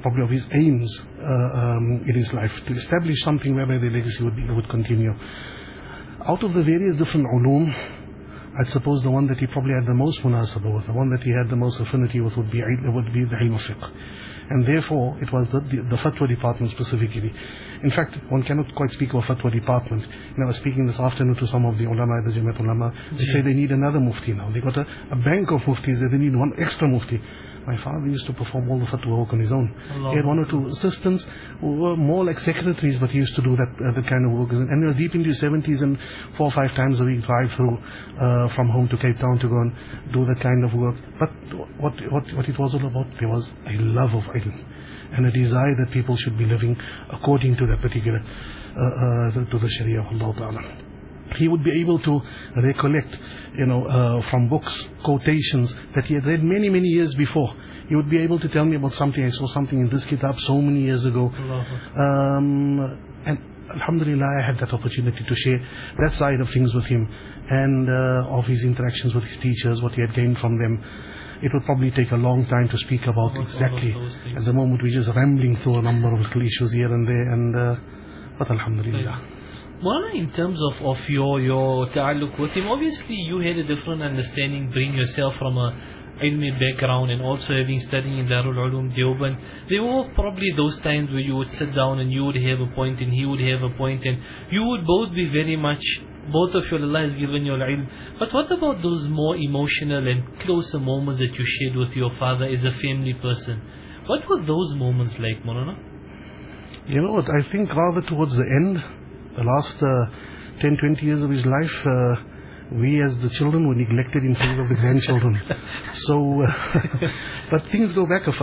K: probably of his aims in his life, to establish something whereby the legacy would continue. Out of the various different ulum, I'd suppose the one that he probably had the most munasabah with, the one that he had the most affinity with would be the ilm of fiqh. And therefore, it was the fatwa department specifically. In fact, one cannot quite speak of a fatwa department. I was speaking this afternoon to some of the ulama, the Jamiat ulama. They say they need another mufti now. They got a bank of muftis, they need one extra mufti. My father used to perform all the fatwa work on his own. He had one or two assistants who were more like secretaries, but he used to do that kind of work. And he was deep into his 70s, and 4 or 5 times a week drive through from home to Cape Town to go and do that kind of work. But what it was all about, there was a love of ilm and a desire that people should be living according to that particular to the Sharia of Allah Ta'ala. He would be able to recollect, from books, quotations that he had read many, many years before. He would be able to tell me about something. I saw something in this kitab so many years ago. And alhamdulillah, I had that opportunity to share that side of things with him, and of his interactions with his teachers, what he had gained from them. It would probably take a long time to speak about exactly. At the moment, we're just rambling through a number of little issues here and there, but alhamdulillah.
A: Maulana, in terms of your ta'alluq with him, obviously you had a different understanding, being yourself from a ilmi background and also having studied in Darul Ulum Deoband. There were probably those times where you would sit down and you would have a point and he would have a point, and you would both be very much, both of you, Allah has given you ilm. But what about those more emotional and closer moments that you shared with your father as a family person? What were those moments like, Maulana?
K: You know what, I think rather towards the end, the last 10, 20 years of his life, we as the children were neglected in favor of the grandchildren. So, but things go back,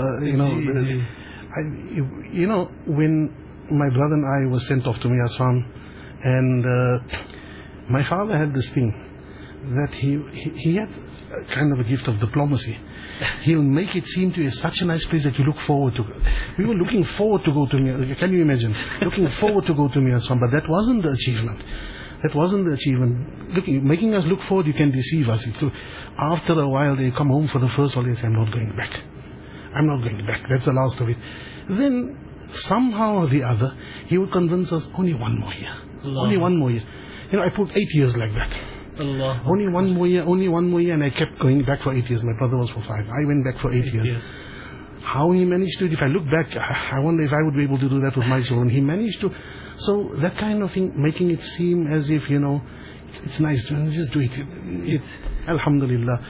K: when my brother and I were sent off to Miaswan, and my father had this thing, that he had kind of a gift of diplomacy. He'll make it seem to you such a nice place that you look forward to. We were looking forward to go to Miaswan. Can you imagine? Looking forward to go to Miaswan, but that wasn't the achievement. That wasn't the achievement. Making us look forward, you can deceive us. After a while, they come home for the first holiday and say, I'm not going back. I'm not going back. That's the last of it. Then, somehow or the other, he would convince us, only one more year. Allah. Only one more year. I put 8 years like that. Allah. Only one more year, and I kept going back for 8 years. My brother was for 5. I went back for 8 years. How he managed to, if I look back, I wonder if I would be able to do that with my children. He managed to. So that kind of thing, making it seem as if, it's nice to just do it. Alhamdulillah.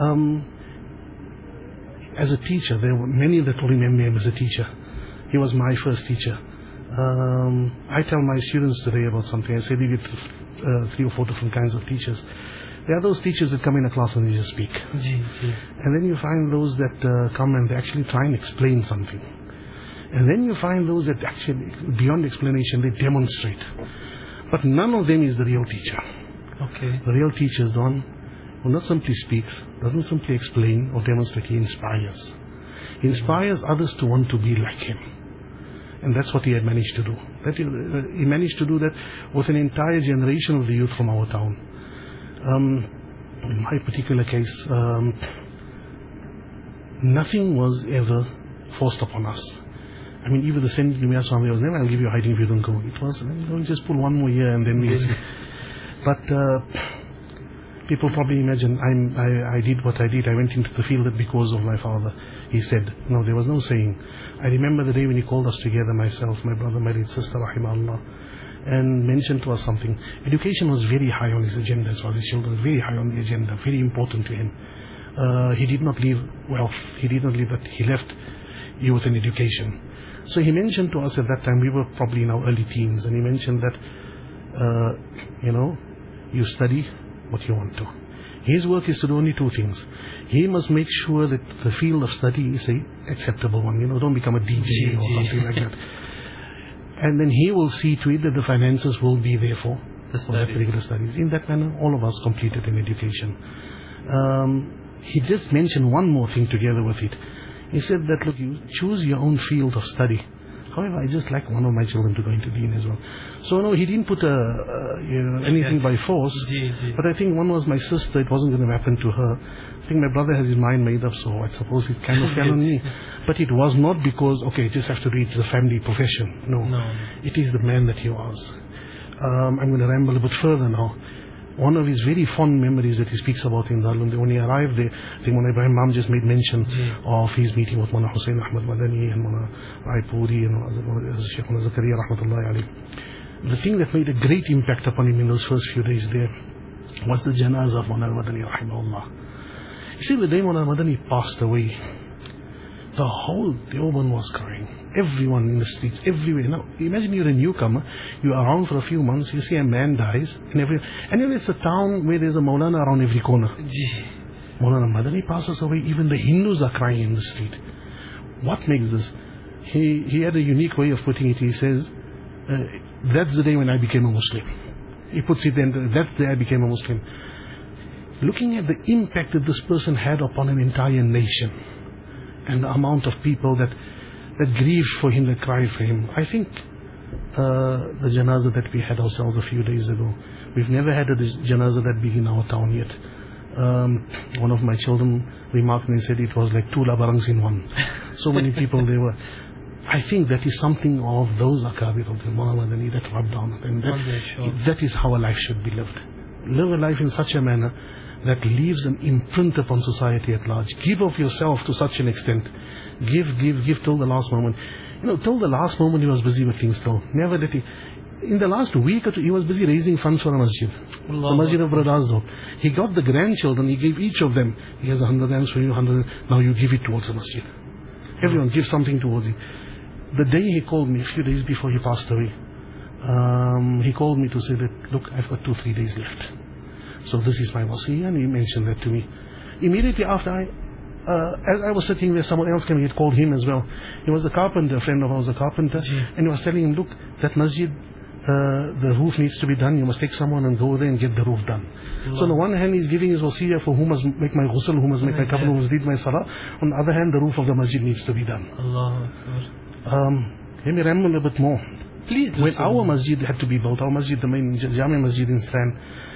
K: As a teacher, there were many that remember him as a teacher. He was my first teacher. I tell my students today about something. I say they get 3 or 4 different kinds of teachers. There are those teachers that come in a class and they just speak. And then you find those that come and they actually try and explain something. And then you find those that actually, beyond explanation, they demonstrate. But none of them is the real teacher. Okay. The real teacher is the one who not simply speaks, doesn't simply explain or demonstrate, he inspires. He inspires others to want to be like him. And that's what he had managed to do. He managed to do that with an entire generation of the youth from our town. In my particular case, nothing was ever forced upon us. I mean, even the sending to Miaswan, there was never, I'll give you hiding if you don't go. It was, don't just pull one more year and then we'll see. But people probably imagine I did what I did. I went into the field because of my father. He said, no, there was no saying. I remember the day when he called us together, myself, my brother, my late sister, rahimahullah, and mentioned to us something. Education was very high on his agenda as far as his children, very high on the agenda, very important to him. He did not leave wealth. He did not leave that. He left you with an education. So he mentioned to us at that time, we were probably in our early teens, and he mentioned that, you study what you want to. His work is to do only 2 things. He must make sure that the field of study is an acceptable one. Don't become a DJ or something like that. And then he will see to it that the finances will be there for that particular studies. In that manner, all of us completed an education. He just mentioned one more thing together with it. He said that, look, you choose your own field of study However, I just like one of my children to go into deen as well. So no, he didn't put anything by force. But I think one was my sister. It wasn't going to happen to her. I think my brother has his mind made up, so I suppose it kind of fell on me. But it was not because, okay, just have to reach the family profession. No. It is the man that he was. I'm going to ramble a bit further now. One of his very fond memories that he speaks about in Darul, when he arrived there, I think Mawlana Ibrahim Mam just made mention of his meeting with Mawlana Hussain Ahmad Madani and Mawlana Raipuri and Sheikh Mawlana Zakaria Rahmatullahi alayhi. The thing that made a great impact upon him in those first few days there was the janazah of Mawlana Madani Rahimahullah. You see, the day Mawlana Madani passed away, the whole Deoban was crying. Everyone in the streets, everywhere. Now, imagine you're a newcomer, you're around for a few months, you see a man dies, and it's a town where there's a Maulana around every corner. Maulana Madani passes away, even the Hindus are crying in the street. What makes this? He had a unique way of putting it. He says, that's the day when I became a Muslim. He puts it then, that's the day I became a Muslim. Looking at the impact that this person had upon an entire nation, and the amount of people that grieved for him, that cried for him. I think the janazah that we had ourselves a few days ago, we've never had a janazah that big in our town yet. One of my children remarked and said it was like 2 labarangs in one. So many people there were. I think that is something of those akabir of the Muhammad and that rubbed down. And that is how a life should be lived. Live a life in such a manner that leaves an imprint upon society at large. Give of yourself to such an extent. Give till the last moment. Till the last moment he was busy with things still. Never did he. In the last week or two, he was busy raising funds for a masjid. The masjid of Bradazdo. He got the grandchildren, he gave each of them. He has 100 rands for you, 100. Now you give it towards the masjid. Everyone give something towards it. The day he called me, a few days before he passed away, he called me to say that, look, I've got 2-3 days left. So this is my wasiyah, and he mentioned that to me. Immediately after as I was sitting there, someone else came, he had called him as well. He was a carpenter, a friend of ours, a carpenter, and he was telling him, look, that masjid, the roof needs to be done, you must take someone and go there and get the roof done. So on the one hand, he's giving his wasiyah for who must make my ghusl, who must make my kafan, who must lead my salah. On the other hand, the roof of the masjid needs to be done. Let me ramble a bit more.
A: Please do.
K: When our masjid had to be built, our masjid, the main Jamia Masjid in Strand,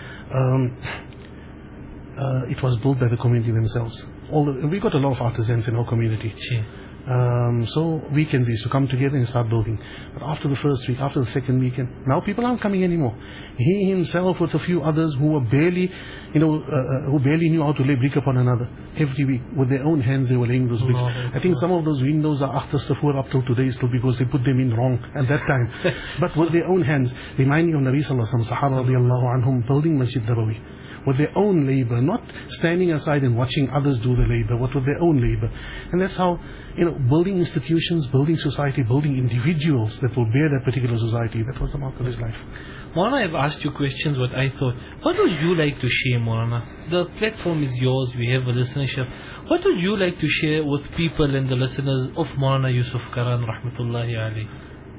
K: it was built by the community themselves. We got a lot of artisans in our community. So weekends used to come together and start building. But after the first week, after the second weekend, now people aren't coming anymore. He himself with a few others who were barely, who barely knew how to lay brick upon another. Every week, with their own hands, they were laying those bricks. I think some of those windows are akhtasafur up till today still because they put them in wrong at that time. But with their own hands, reminding of Nabi Sallallahu Alaihi Wasallam, Sahaba radiallahu anhum, building Masjid Nabawi. With their own labor, not standing aside and watching others do the labor, but with their own labor. And that's how, building institutions, building society, building individuals that will bear that particular society. That was the mark of his life.
A: Maulana, I've asked you questions what I thought. What would you like to share, Maulana? The platform is yours, we have a listenership. What would you like to share with people and the listeners of Maulana Yusuf Karan, rahmatullahi alayhi?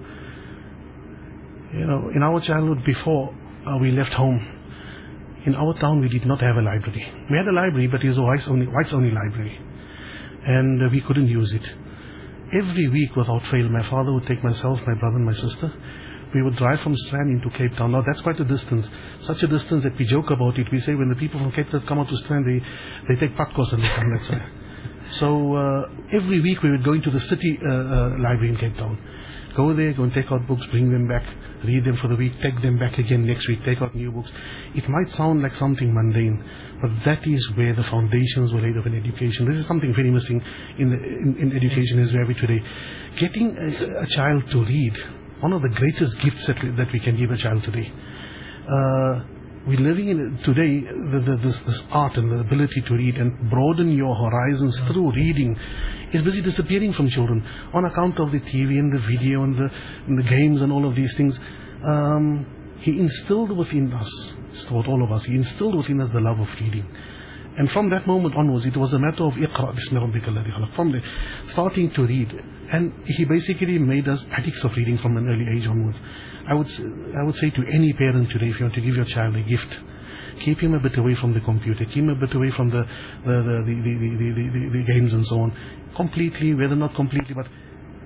K: In our childhood before we left home, in our town, we did not have a library. We had a library, but it was a whites only library. And we couldn't use it. Every week, without fail, my father would take myself, my brother and my sister. We would drive from Strand into Cape Town. Now, that's quite a distance. Such a distance that we joke about it. We say when the people from Cape Town come out to Strand, they take Patkos and they come that side. So, every week we would go into the city library in Cape Town. Go there, go and take out books, bring them back, read them for the week, take them back again next week, take out new books. It might sound like something mundane, but that is where the foundations were laid of an education. This is something very missing in education as we have it today. Getting a child to read, one of the greatest gifts that we can give a child today. We're living in today this art and the ability to read and broaden your horizons through reading is busy disappearing from children on account of the TV and the video and the games and all of these things. He instilled within us, all of us, he instilled within us the love of reading. And from that moment onwards, it was a matter of Iqra bismi rabbika alladhi khalaq. From there, starting to read. And he basically made us addicts of reading from an early age onwards. I would say to any parent today, if you want to give your child a gift, keep him a bit away from the computer, keep him a bit away from the games and so on. Completely, whether not completely, but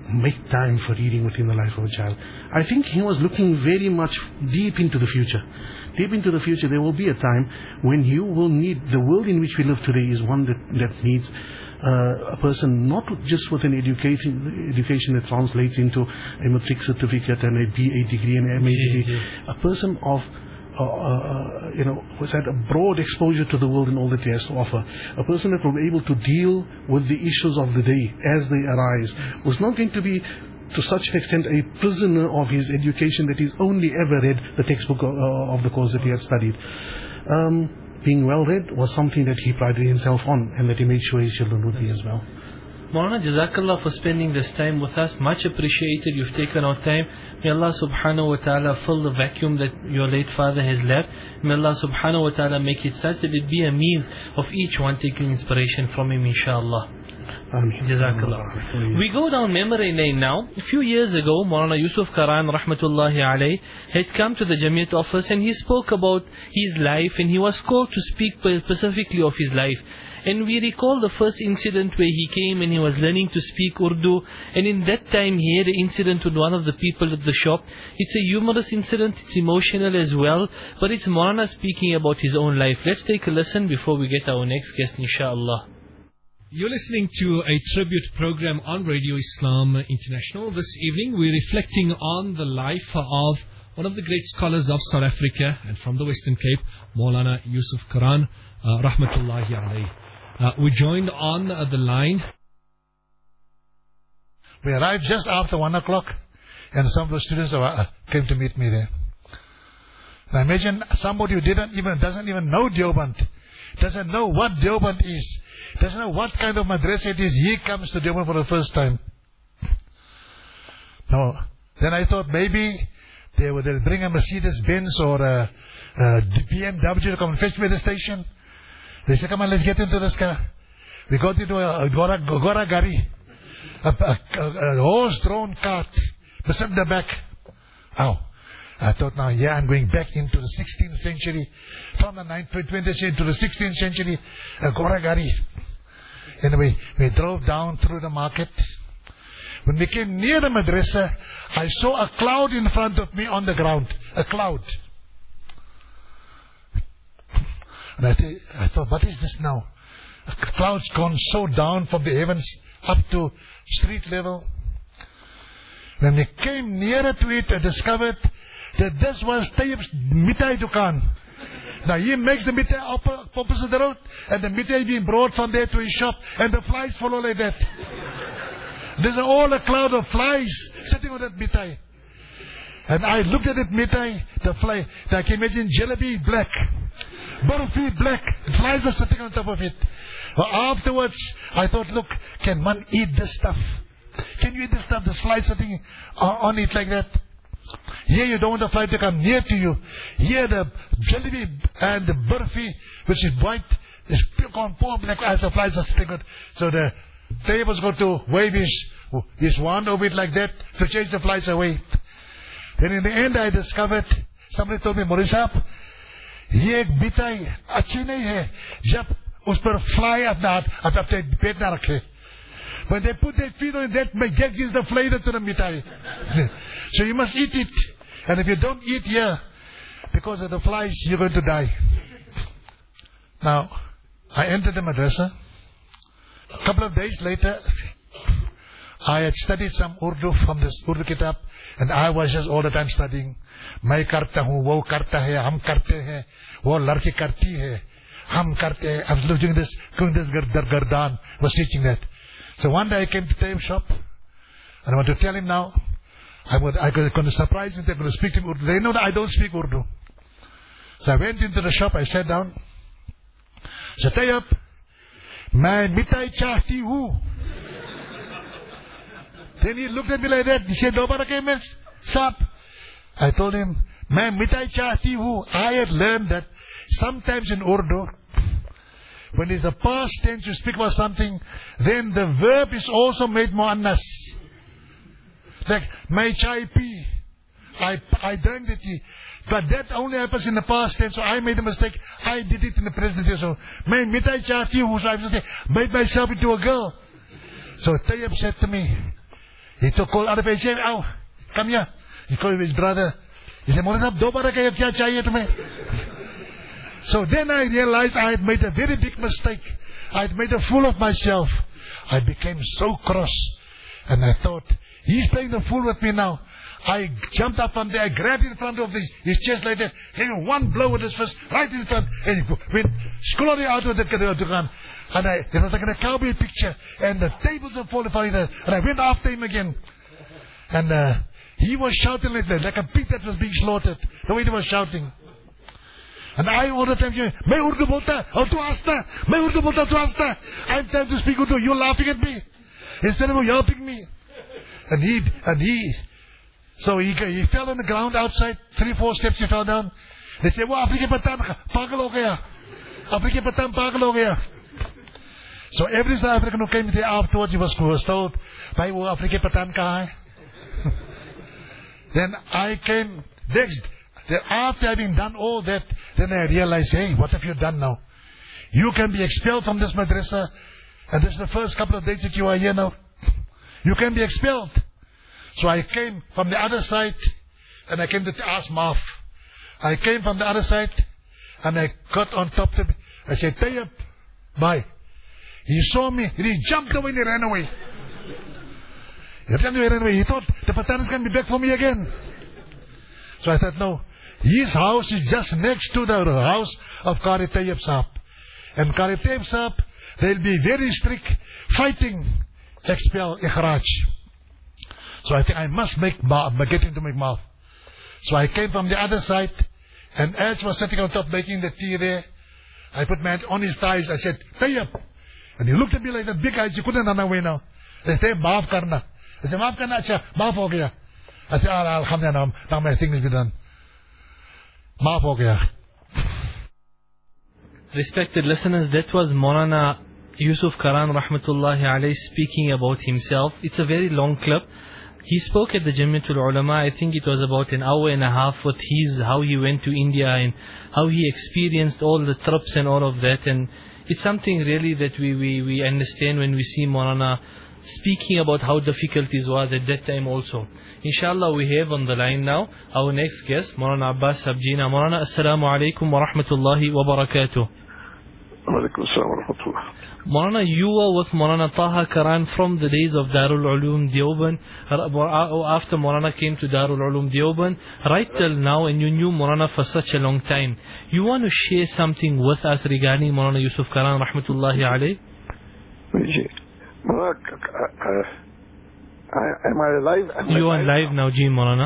K: make time for reading within the life of a child. I think he was looking very much deep into the future. Deep into the future, there will be a time when you will need, the world in which we live today is one that needs a person not just with an education that translates into a matric certificate and a BA degree and an MA degree, a person of who's had a broad exposure to the world and all that he has to offer. A person that will be able to deal with the issues of the day as they arise. Was not going to be, to such an extent, a prisoner of his education that he's only ever read the textbook of the course that he had studied. Being well read was something that he prided himself on, and that he made sure his children would be as well.
A: Maulana, Jazakallah for spending this time with us. Much appreciated. You've taken our time. May Allah subhanahu wa ta'ala fill the vacuum that your late father has left. May Allah subhanahu wa ta'ala make it such that it be a means of each one taking inspiration from him, inshallah. Jazakallah. We go down memory lane now. A few years ago, Maulana Yusuf Karan rahmatullahi alayh had come to the Jamiat office and he spoke about his life, and he was called to speak specifically of his life. And we recall the first incident where he came and he was learning to speak Urdu, and in that time he had an incident with one of the people at the shop. It's a humorous incident, it's emotional as well, but it's Maulana speaking about his own life. Let's take a listen before we get our next guest, inshallah.
C: You're listening to a tribute program on Radio Islam International. This evening we're reflecting on the life of one of the great scholars of South Africa and from the Western Cape, Maulana Yusuf Karan, rahmatullahi alayhi. We joined on the line.
L: We arrived just after 1 o'clock, and some of the students came to meet me there. Now imagine somebody who doesn't even know Deoband, doesn't know what Deoband is, doesn't know what kind of madrasa it is. He comes to Deoband for the first time. Now, then I thought maybe they'll bring a Mercedes-Benz or a BMW to come and fetch me at the station. They said, come on, let's get into this car. We got into a Gora Gari, a horse-drawn cart, beside the back. Oh, I thought, now, yeah, I'm going back into the 16th century, from the 20th century to the 16th century, a Gora Gari. Anyway, we drove down through the market. When we came near the madrasa, I saw a cloud in front of me on the ground. A cloud. And I thought, what is this now? A cloud's gone so down from the heavens up to street level. When we came nearer to it, I discovered that this was Tayyip's Mitai Dukan. Now he makes the Mitai opposite the road, and the Mitai being brought from there to his shop, and the flies follow like that. There's all a cloud of flies sitting on that Mitai. And I looked at that Mitai, the fly, I can imagine jalebi black, burfi black, flies are sitting on top of it. Well, afterwards, I thought, look, can one eat this stuff? Can you eat this stuff? There's flies sitting on it like that. Here you don't want the fly to come near to you. Here the jalebi and the burfi, which is white, is gone poor black as the flies are sitting on it. So the tables go to wave his wand over it like that to chase the flies away. Then in the end I discovered, somebody told me, Maulvi Sahab, ये एक बिताई अच्छी नहीं है जब उस पर fly अपने पेट ना रखे. When they put their feet on it, that gives the flavor to the mitai. So you must eat it. And if you don't eat here, because of the flies, you're going to die. Now, I entered the madrasa. A couple of days later, I had studied some Urdu from this Urdu kitab, and I was just all the time studying. मैं करता हूँ, वो करता है, हम करते हैं, वो लड़की करती है, हम करते हैं. I was doing this Gardan was teaching that. So one day I came to Tayyip's shop, and I want to tell him now, I'm going to surprise him, I'm going to speak to him Urdu. They know that I don't speak Urdu. So I went into the shop, I sat down. I said, Tayyip, मैं मिठाई चाहती हूँ. Then he looked at me like that. He said, Dobara Kemes, Sap. I told him, मैं मिठाई चाहती हूँ. I had learned that sometimes in Urdu, when it's the past tense you speak about something, then the verb is also made muannas. Like, मैं chai pi. I drank the tea. But that only happens in the past tense, so I made a mistake. I did it in the present tense. So, मैं मिठाई चाहती हूँ. So I made myself into a girl. So Tayyip said to me, He took call other people, "Oh, come here." He called his brother. He said, "Maulana Sahib, dobara kya chahiye tumhe?" So then I realized I had made a very big mistake. I had made a fool of myself. I became so cross. And I thought, he's playing the fool with me now. I jumped up from there, I grabbed in front of his chest like that, gave him one blow with his fist, right in front, and he went scurrying out of the Dukan. And it was like in a cowboy picture, and the tables were falling for him, and I went after him again. And he was shouting like that, like a pig that was being slaughtered, the way he was shouting. And I all the time, "Main Urdu bolta, oh tu asta, main Urdu bolta, tu asta." I'm trying to speak Urdu, you're laughing at me, instead of helping me. So he fell on the ground outside, 3-4 steps he fell down. They said, "Wo Afrika Patan, pagal ho gaya. Afrika Patan, pagal ho gaya." So every South African who came there afterwards, he was told, "Bhai, wo Afrika Patan kahan hai?" Then I came next. After having done all that, then I realized, hey, what have you done now? You can be expelled from this madrasa, and this is the first couple of days that you are here now. You can be expelled. So I came from the other side, and I came to ask Maaf. I came from the other side, and I got on top of him. I said, "Tayyip, bye." He saw me, and he jumped away and he ran away. He thought, the Pathan is going to be back for me again. So I thought, no. His house is just next to the house of Qari Tayyip Saab. And Qari Tayyip Saab, they'll be very strict, fighting, expel, ikhraj. So I think I must get him to make maaf. So I came from the other side, and as he was sitting on top making the tea there, I put my hand on his thighs. I said, "Tayyip." And he looked at me like that, big eyes, you couldn't run away now. They said, "Maaf karna." I said, "Maaf karna, acha, maaf ho gaya." I said, "Alhamdulillah, now my thing has been done. Maaf ho gaya."
A: Respected listeners, that was Maulana Yusuf Karan Rahmatullahi alayhi speaking about himself. It's a very long clip. He spoke at the Jamiatul Ulama. I think it was about an hour and a half with how he went to India and how he experienced all the trips and all of that. And it's something really that we understand when we see Maulana speaking about how difficulties were at that time also. Inshallah, we have on the line now our next guest, Maulana Abbas Sabjina. Maulana, Assalamu alaikum wa rahmatullahi wa barakatuh.
M: Alaikum assalam wa rahmatullah.
A: Maulana, you were with Maulana Taha Karan from the days of Darul Ulum Deoband, after Maulana came to Darul Ulum Deoband, right till now, and you knew Maulana for such a long time. You want to share something with us regarding Maulana Yusuf Karan Rahmatullahi alayhi?
M: Am I alive?
A: You are live now, Ji Maulana.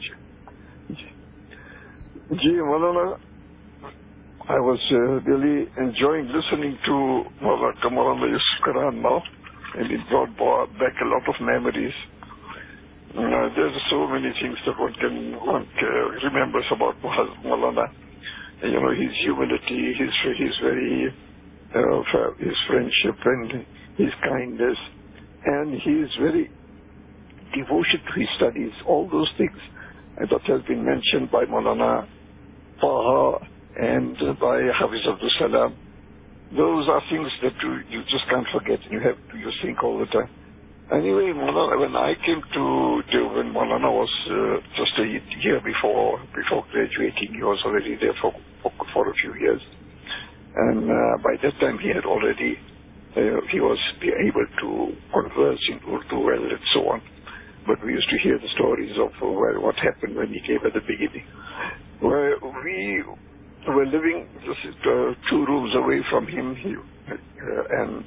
M: Ji Maulana, I was really enjoying listening to Maulana Yusuf Karan now, and it brought back a lot of memories. There's so many things that one remembers about Maulana. You know, his humility, his very his friendship and his kindness, and his very devotion to his studies. All those things that has been mentioned by Maulana Taha and by Hafiz Abdul Salam. Those are things that you just can't forget, and you think all the time. Anyway, Maulana, when I came to when Maulana was just a year before graduating, he was already there for a few years, and by that time he had already he was able to converse in Urdu well and so on. But we used to hear the stories of what happened when he came at the beginning. Where we were living just 2 rooms away from him, and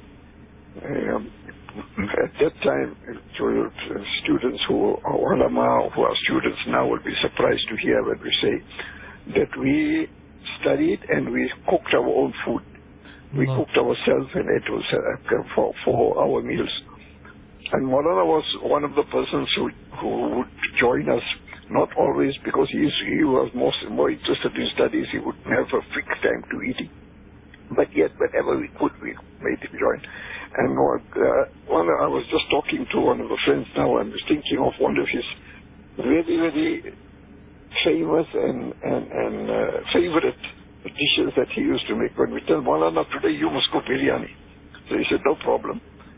M: at that time, students who are ulama, who are students now, will be surprised to hear when we say that we studied and we cooked our own food. We cooked ourselves and ate for our meals. And Maulana was one of the persons who would join us, not always because he was more interested in studies. He would have a fixed time to eating. But yet, whenever we could, we made him join. And I was just talking to one of the friends now, and was thinking of one of his very, very famous and favorite dishes that he used to make. When we tell Maulana, today you must cook biryani. So he said, no problem.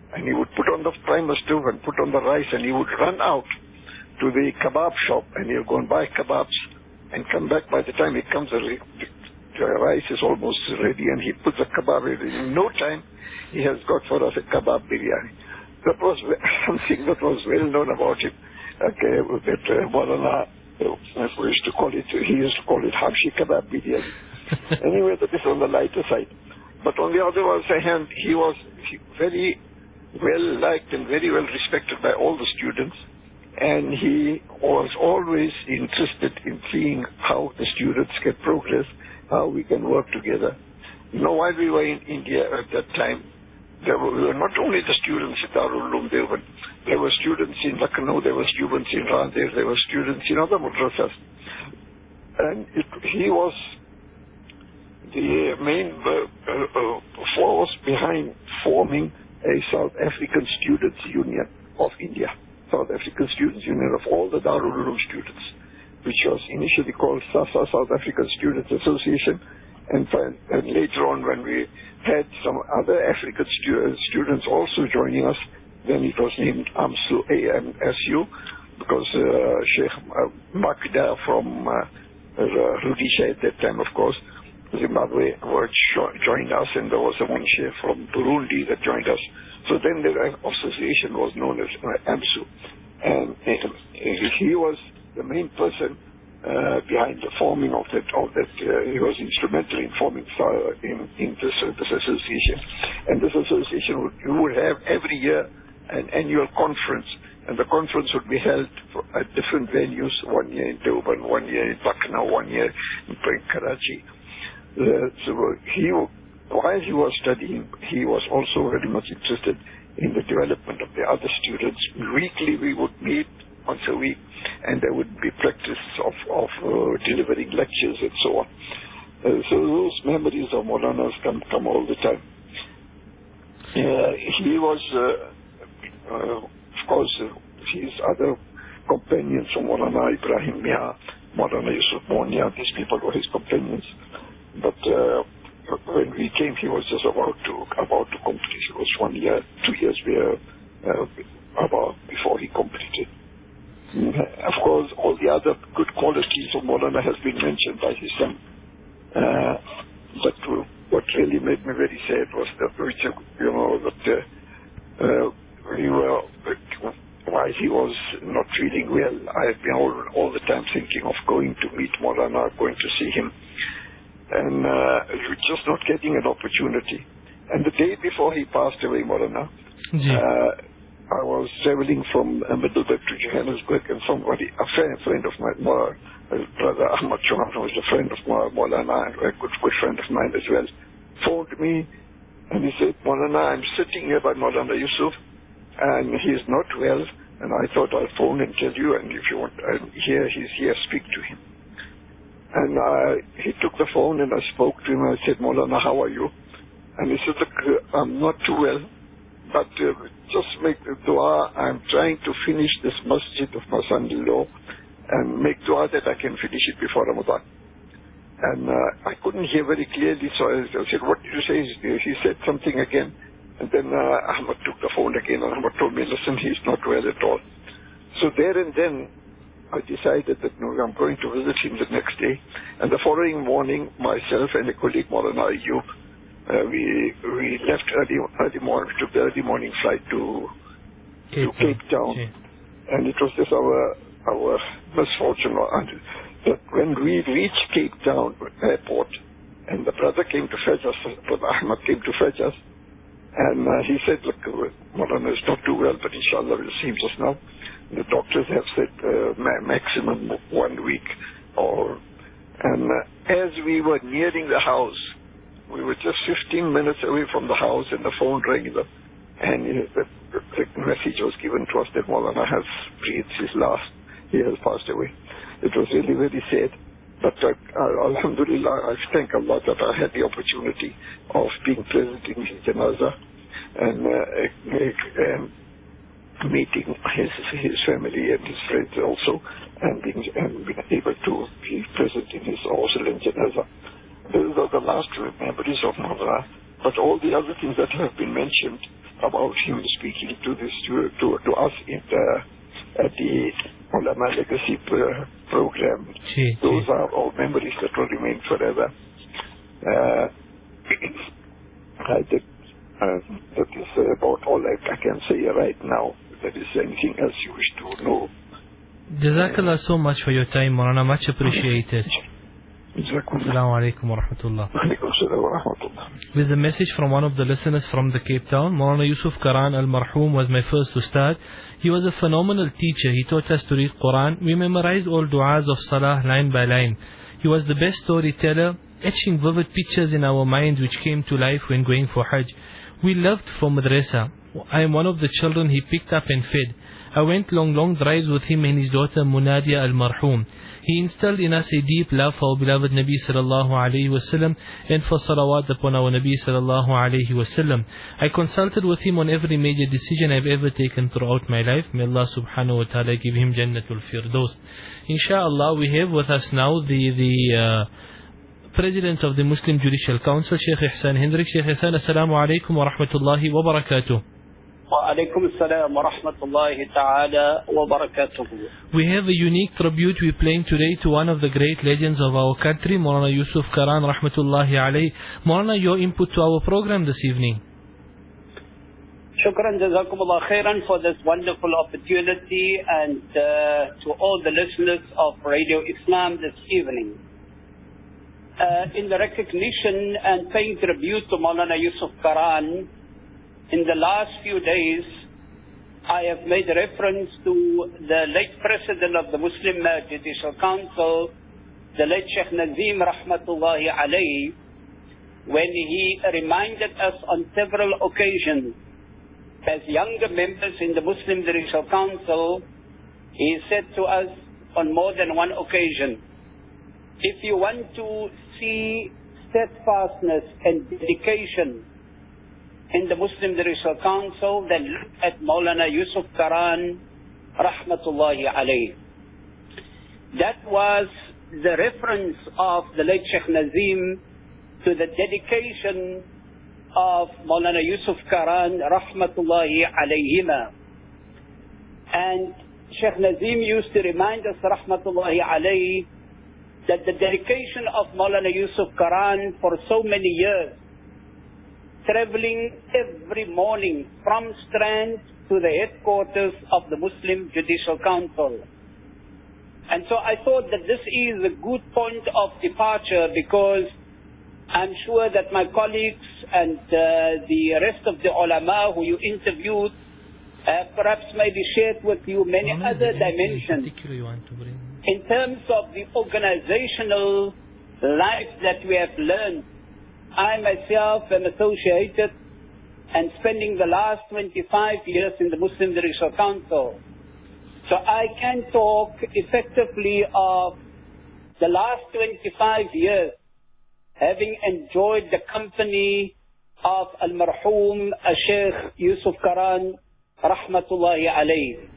M: and he would put on the primer stove and put on the rice, and he would run out to the kebab shop, and he'll go and buy kebabs and come back. By the time he comes, the rice is almost ready, and he puts a kebab in. In no time, he has got for us a kebab biryani. That was something that was well known about him. Okay, that Maulana used to call it, he used to call it Habshi kebab biryani. Anyway, that is on the lighter side. But on the other hand, he was very well liked and very well respected by all the students. And he was always interested in seeing how the students can progress, how we can work together. You know, while we were in India at that time, there were not only the students at Darul Uloom Deoband, there were students in Lucknow, there were students in Randeer, there were students in other madrasas. And he was the main force behind forming a South African Students' Union of India. South African Students' Union of all the Darul Uloom students, which was initially called SASA, South African Students Association, and later on when we had some other African students also joining us, then it was named AMSU, because Sheikh Makda from Rhodesia at that time, of course, Zimbabwe, joined us, and there was one Sheikh from Burundi that joined us. So then the association was known as AMSU, and he was the main person behind the forming of that. He was instrumental in forming in this association. And this association would have every year an annual conference, and the conference would be held at different venues. 1 year in Deoband, 1 year in Lucknow, 1 year in Karachi. While he was studying, he was also very much interested in the development of the other students. Weekly we would meet, once a week, and there would be practice of delivering lectures and so on. So those memories of Maulana's come all the time. He was, of course, his other companions from Maulana Ibrahim Mia, Maulana Yusuf Monia, these people were his companions. But when we came, he was just about to complete. It was 1 year, 2 years before he completed. Of course, all the other good qualities of Maulana has been mentioned by his son. But what really made me very sad was that, while he was not feeling well, I had been all the time thinking of going to meet Maulana, going to see him. And just not getting an opportunity. And the day before he passed away, Maulana, I was traveling from Middleburg to Johannesburg, and a friend of mine, Brother Ahmad Chauhan, who was a friend of Maulana and a good friend of mine as well, phoned me, and he said, Maulana, I'm sitting here by Maulana Yusuf, and he's not well, and I thought I'll phone and tell you, and if you want, he's here, speak to him. And he took the phone and I spoke to him. I said, Maulana, how are you? And he said, look, I'm not too well, but just make the dua. I'm trying to finish this masjid of my son-in-law and make dua that I can finish it before Ramadan. And I couldn't hear very clearly, so I said, what did you say? He said something again. And then Ahmad took the phone again, and Ahmad told me, listen, he's not well at all. So there and then, I decided that I'm going to visit him the next day. And the following morning, myself and a colleague, Maulana Ayyub, we left early morning, took the early morning flight to Cape Town. And it was just our misfortune that when we reached Cape Town airport, and the brother came to fetch us, Brother Ahmad came to fetch us, and he said, look, Maulana is not too well, but inshallah we'll see him just now. The doctors have said maximum 1 week. And as we were nearing the house, we were just 15 minutes away from the house, and the phone rang, and the message was given to us that Maulana has breathed his last. He has passed away. It was really very sad. But Alhamdulillah, I thank Allah that I had the opportunity of being present in his janazah and meeting his family and his friends also, and being able to be present in his Awsal and Janazah. Those are the last memories of Maulana. But all the other things that have been mentioned about him speaking to us at the Ulama Legacy program, those are all memories that will remain forever. That is about all I can say right now. If there is anything else you wish to know.
A: Jazakallah so much for your time, Maulana. Much appreciated. Assalamu alaikum wa rahmatullah. There's a message from one of the listeners from the Cape Town. Maulana Yusuf Karan al-Marhoom was my first ustad. He was a phenomenal teacher. He taught us to read Quran. We memorized all du'as of salah line by line. He was the best storyteller, etching vivid pictures in our minds which came to life when going for Hajj. We loved for madrasa. I am one of the children he picked up and fed. I went long drives with him and his daughter Munadia al-Marhoom. He instilled in us a deep love for our beloved Nabi sallallahu alayhi wasallam and for salawat upon our Nabi sallallahu alayhi wasallam. I consulted with him on every major decision I've ever taken throughout my life. May Allah subhanahu wa ta'ala give him Jannatul Firdaus. Inshallah, we have with us now the President of the Muslim Judicial Council, Sheikh Ihsan Hendrik. Sheikh Ihsan, assalamu alaikum wa rahmatullahi wa barakatuh.
N: وعليكم السلام ورحمة الله تعالى وبركاته.
A: We have a unique tribute we're playing today to one of the great legends of our country, Maulana Yusuf Karan rahmatullahi alayhi. Maulana, your input to our program this evening.
N: Shukran jazakumullah khairan for this wonderful opportunity and to all the listeners of Radio Islam this evening. In the recognition and paying tribute to Maulana Yusuf Karan, in the last few days, I have made reference to the late President of the Muslim Judicial Council, the late Sheikh Nazim rahmatullahi alayhi, when he reminded us on several occasions, as younger members in the Muslim Judicial Council, he said to us on more than one occasion, if you want to see steadfastness and dedication in the Muslim Judicial Council, then look at Maulana Yusuf Karan rahmatullahi alayhi. That was the reference of the late Sheikh Nazim to the dedication of Maulana Yusuf Karan rahmatullahi alayhima. And Sheikh Nazim used to remind us rahmatullahi alayhi that the dedication of Maulana Yusuf Karan for so many years, traveling every morning from Strand to the headquarters of the Muslim Judicial Council. And so I thought that this is a good point of departure, because I'm sure that my colleagues and the rest of the ulama who you interviewed perhaps maybe shared with you many other dimensions in terms of the organizational life that we have learned. I myself am associated and spending the last 25 years in the Muslim Judicial Council. So I can talk effectively of the last 25 years having enjoyed the company of Al-Marhoom Sheikh Yusuf Karan rahmatullahi alayhi.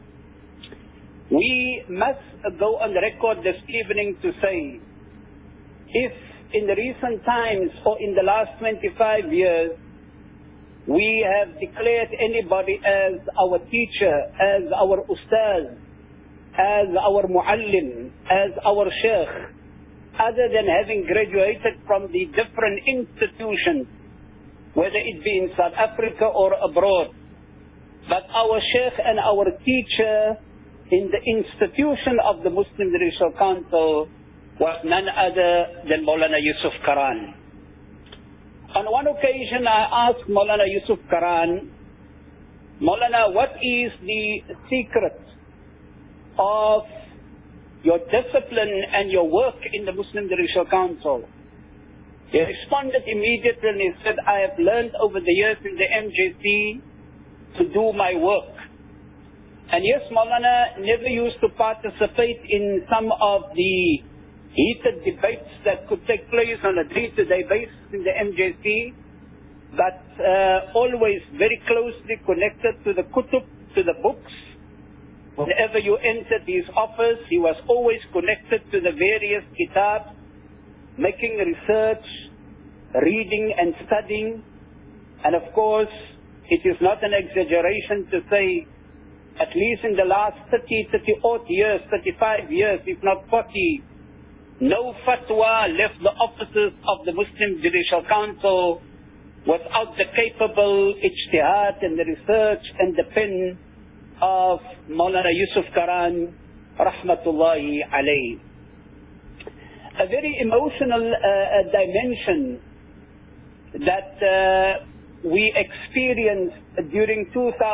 N: We must go on record this evening to say, if in the recent times or in the last 25 years, we have declared anybody as our teacher, as our ustaz, as our muallim, as our sheikh, other than having graduated from the different institutions, whether it be in South Africa or abroad. But our sheikh and our teacher in the institution of the Muslim Judicial Council was none other than Maulana Yusuf Karan. On one occasion I asked Maulana Yusuf Karan, Maulana, what is the secret of your discipline and your work in the Muslim Judicial Council? He responded immediately and he said, I have learned over the years in the MJC to do my work. And yes, Maulana never used to participate in some of the heated debates that could take place on a day-to-day basis in the MJC, but always very closely connected to the kutub, to the books. Whenever you entered his office, he was always connected to the various kitabs, making research, reading and studying. And of course, it is not an exaggeration to say, at least in the last 30-odd years, 35 years, if not 40, no fatwa left the offices of the Muslim Judicial Council without the capable ijtihad and the research and the pen of Maulana Yusuf Karan, rahmatullahi alayh. A very emotional dimension that we experienced during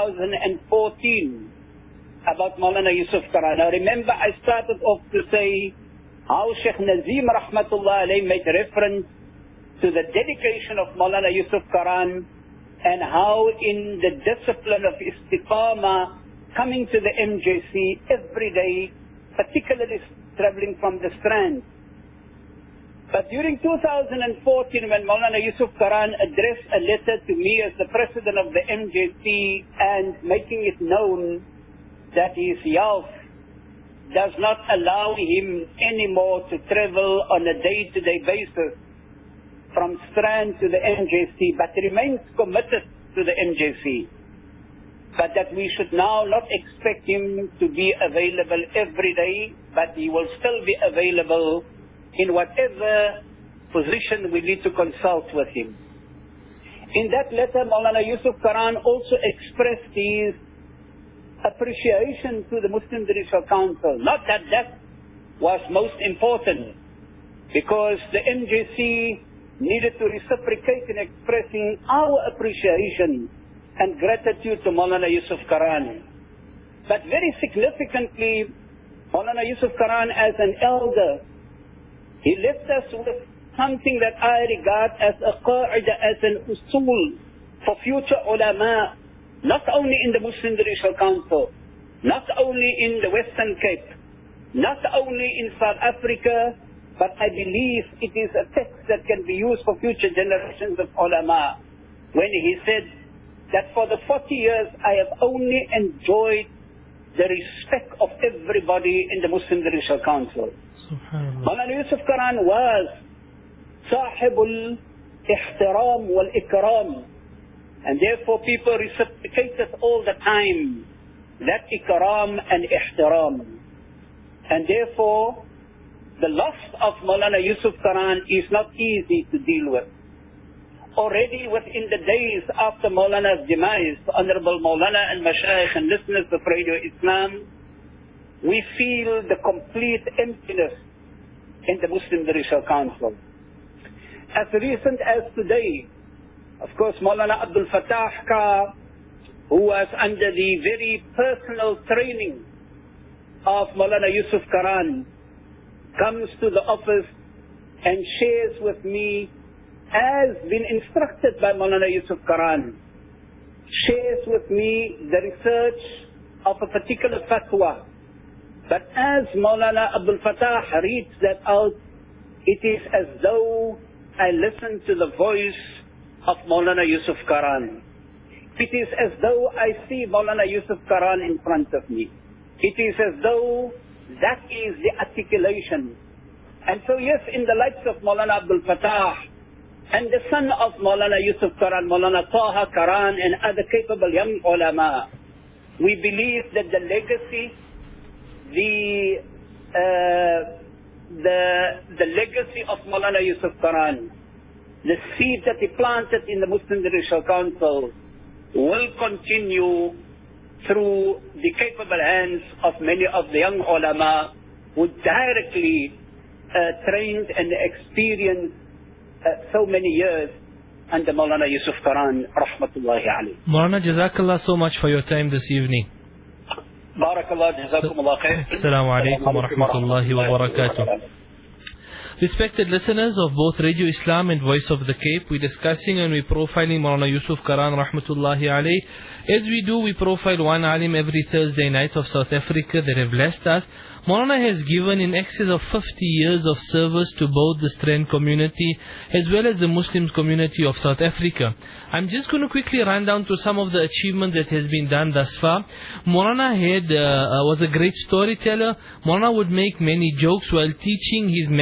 N: 2014 about Maulana Yusuf Karan. I remember I started off to say how Sheikh Nazim rahmatullahi alayh made reference to the dedication of Maulana Yusuf Karan and how in the discipline of istiqamah, coming to the MJC every day, particularly traveling from the Strand. But during 2014, when Maulana Yusuf Karan addressed a letter to me as the president of the MJC and making it known that his health does not allow him anymore to travel on a day-to-day basis from Strand to the MJC, but remains committed to the MJC. But that we should now not expect him to be available every day, but he will still be available in whatever position we need to consult with him. In that letter, Maulana Yusuf Karan also expressed his appreciation to the Muslim Judicial Council. Not that that was most important, because the MJC needed to reciprocate in expressing our appreciation and gratitude to Maulana Yusuf Karan. But very significantly, Maulana Yusuf Karan as an elder, he left us with something that I regard as a qaida, as an usul for future ulama, not only in the Muslim Judicial Council, not only in the Western Cape, not only in South Africa, but I believe it is a text that can be used for future generations of ulama, when he said that for the 40 years I have only enjoyed the respect of everybody in the Muslim Judicial Council. Maulana Yusuf Karan was sahibul ihtiram wal ikram, and therefore people reciprocated all the time that ikram and ihtiram. And therefore the loss of Maulana Yusuf Karan is not easy to deal with. Already within the days after Maulana's demise, Honorable Maulana and Mashayikh and listeners of Radio Islam, we feel the complete emptiness in the Muslim Judicial Council. As recent as today, of course, Maulana Abdul Fattah Ka, who was under the very personal training of Maulana Yusuf Karan, comes to the office and shares with me, has been instructed by Maulana Yusuf Karan, shares with me the research of a particular fatwa. But as Maulana Abdul Fattah reads that out, it is as though I listen to the voice of Maulana Yusuf Karan. It is as though I see Maulana Yusuf Karan in front of me. It is as though that is the articulation. And so yes, in the likes of Maulana Abdul Fattah and the son of Maulana Yusuf Karan, Maulana Taha Karan and other capable young ulama, we believe that the legacy, the legacy of Maulana Yusuf Karan, the seed that he planted in the Muslim Judicial Council, will continue through the capable hands of many of the young ulama who directly trained and experienced so many years under Maulana Yusuf Karan, rahmatullahi alayhi.
A: Maulana, Jazakallah so much for your time this evening.
N: Barakallah, Jazakumullah khair.
A: Assalamu alaikum wa rahmatullahi wa barakatuh. Respected listeners of both Radio Islam and Voice of the Cape, we're discussing and we're profiling Maulana Yusuf Karan, rahmatullahi alayh. As we do, we profile one alim every Thursday night of South Africa that have blessed us. Maulana has given in excess of 50 years of service to both the Strand community as well as the Muslim community of South Africa. I'm just going to quickly run down to some of the achievements that has been done thus far. Maulana was a great storyteller. Maulana would make many jokes while teaching. His method was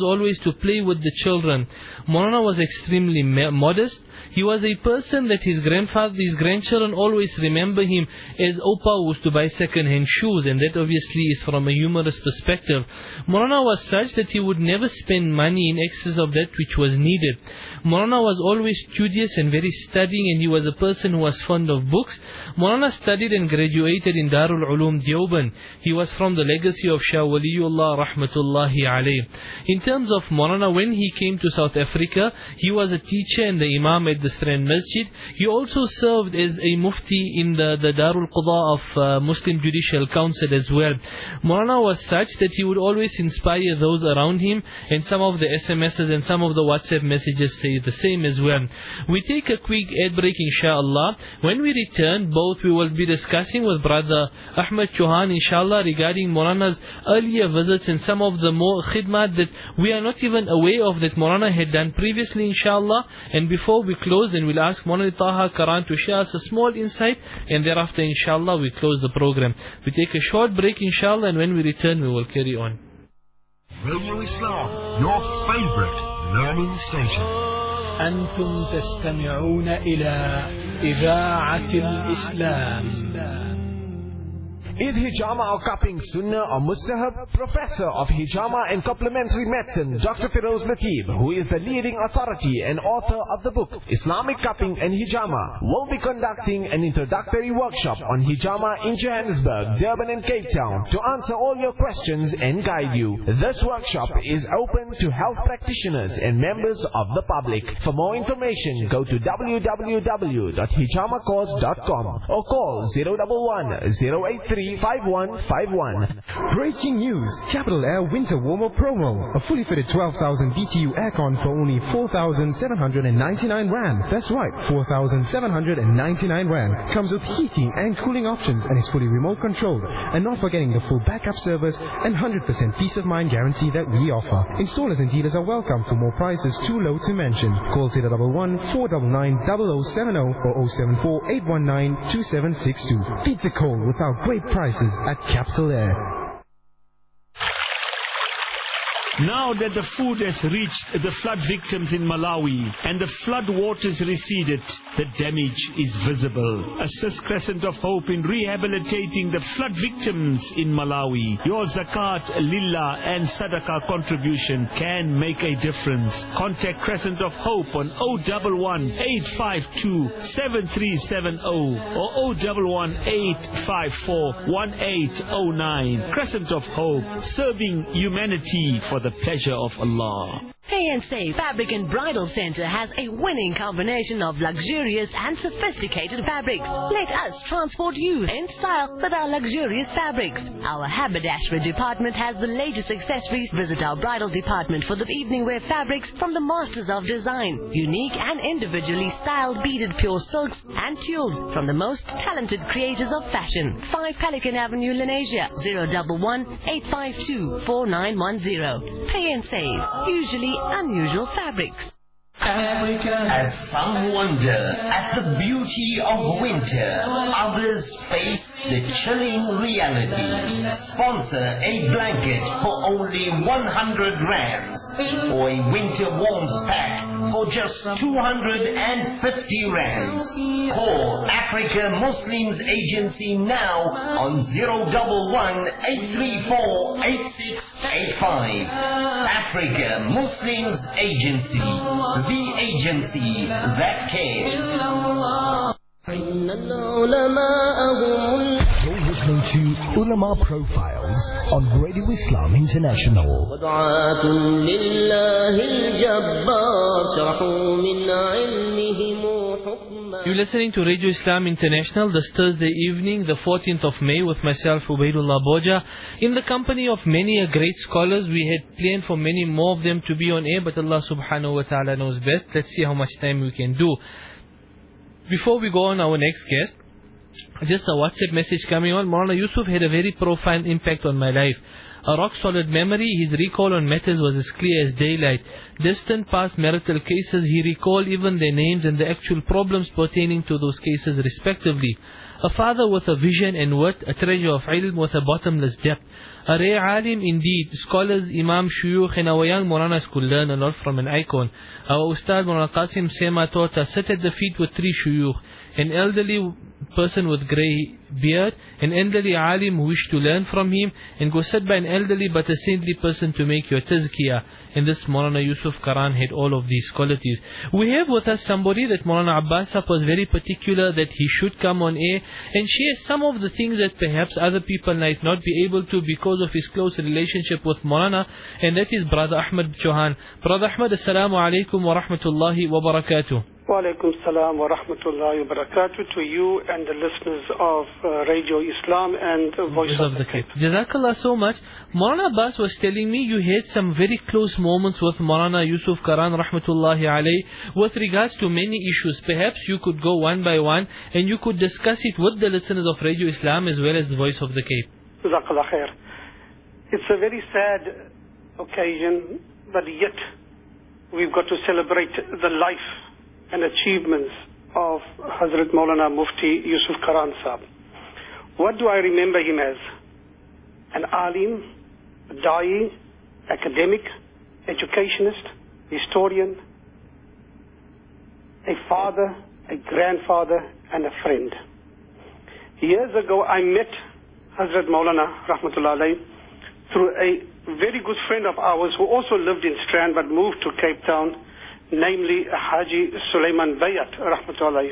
A: always to play with the children. Maulana was extremely modest. He was a person that his grandchildren always remember him as Opa who used to buy second-hand shoes, and that obviously is from a humorous perspective. Maulana was such that he would never spend money in excess of that which was needed. Maulana was always studious and very studying, and he was a person who was fond of books. Maulana studied and graduated in Darul Uloom Deoband. He was from the legacy of Shah Waliullah rahmatullahi alayh. In terms of Maulana, when he came to South Africa, he was a teacher and the Imam at the Strand Masjid. He also served as a mufti in the Darul Qada of Muslim Judicial Council as well. Maulana was such that he would always inspire those around him, and some of the SMSs and some of the WhatsApp messages say the same as well. We take a quick ad break inshallah. When we return, we will be discussing with Brother Ahmed Chauhan inshallah regarding Maulana's earlier visits and some of the more khidmat that we are not even aware of that Maulana had done previously inshallah. And before we close, then we'll ask Maulana Taha Karan to share us a small insight, and thereafter inshallah we close the program. We take a short break inshallah, and when we return we will carry on.
C: Radio Islam, your favorite learning station.
H: أنتم تستمعون إلى إذاعة الإسلام.
O: Is hijama or cupping sunnah or mustahab? Professor of Hijama and Complementary Medicine, Dr. Feroz Lateef, who is the leading authority and author of the book Islamic Cupping and Hijama, will be conducting an introductory workshop on hijama in Johannesburg, Durban and Cape Town to answer all your questions and guide you. This workshop is open to health practitioners and members of the public. For more information, go to www.hijamacourse.com or call 011-083-5151.
E: Breaking news. Capital Air Winter Warmer Promo. A fully fitted 12,000 BTU aircon for only 4,799 Rand. That's right, 4,799 Rand. Comes with heating and cooling options and is fully remote controlled. And not forgetting the full backup service and 100% peace of mind guarantee that we offer. Installers and dealers are welcome. For more prices too low to mention, call 011-499-0070 or 074-819-2762. Beat the cold without great prices at Capital Air.
P: Now that the food has reached the flood victims in Malawi and the flood waters receded, the damage is visible. Assist Crescent of Hope in rehabilitating the flood victims in Malawi. Your Zakat, Lillah and Sadaqah contribution can make a difference. Contact Crescent of Hope on 011-852-7370 or 011-854-1809. Crescent of Hope, serving humanity for the pleasure of Allah.
Q: Pay and Save Fabric and Bridal Center has a winning combination of luxurious and sophisticated fabrics. Let us transport you in style with our luxurious fabrics. Our haberdashery department has the latest accessories. Visit our bridal department for the evening wear fabrics from the masters of design. Unique and individually styled beaded pure silks and tulles from the most talented creators of fashion. 5 Pelican Avenue, Lenasia, 011-852-4910. Pay and Save. Usually unusual fabrics.
R: Africa has some wonder at the beauty of winter. Others face the chilling reality. Sponsor a blanket for only 100 rands or a winter warms pack for just 250 rands. Call Africa Muslims Agency now on 011-834-8685. Africa Muslims Agency, the agency that cares.
H: You're listening to Ulama Profiles on Radio Islam International.
A: You're listening to Radio Islam International this Thursday evening, the 14th of May, with myself, Ubaidullah Boja, in the company of many great scholars. We had planned for many more of them to be on air, but Allah subhanahu wa ta'ala knows best. Let's see how much time we can do. Before we go on our next guest, Just a WhatsApp message coming on. Maulana Yusuf had a very profound impact on my life. A rock-solid memory, his recall on matters was as clear as daylight. Distant past marital cases, he recalled even their names and the actual problems pertaining to those cases respectively. A father with a vision and wit, a treasure of ilm with a bottomless depth. A rare alim indeed. Scholars, imam, shuyukh and our young Maulanas could learn a lot from an icon. Our Ustad Maulana Qasim Sema taught us, sit at the feet with 3 shuyukh. An elderly person with grey beard, an elderly alim who wished to learn from him, and go sit by an elderly but a saintly person to make your tazkiyah. And this Maulana Yusuf Karan had all of these qualities. We have with us somebody that Maulana Abbas was very particular that he should come on air and share some of the things that perhaps other people might not be able to because of his close relationship with Maulana, and that is Brother Ahmad Chauhan. Brother Ahmad, Assalamu alaikum wa rahmatullahi wa barakatuh.
S: Wa alaikum salam wa rahmatullahi wa barakatuh to you and the listeners of Radio Islam and Voice of the Cape.
A: Jazakallah so much. Maulana Abbas was telling me you had some very close moments with Maulana Yusuf Karan rahmatullahi alayhi with regards to many issues. Perhaps you could go one by one and you could discuss it with the listeners of Radio Islam as well as the Voice of the Cape.
S: Jazakallah khair. It's a very sad occasion, but yet we've got to celebrate the life and achievements of Hazrat Maulana Mufti Yusuf Karan Sahab. What do I remember him as? An alim, a da'i, academic, educationist, historian, a father, a grandfather, and a friend. Years ago, I met Hazrat Maulana Rahmatullah Alayhi through a very good friend of ours who also lived in Strand but moved to Cape Town, namely Haji Sulaiman Bayat Rahmatullah.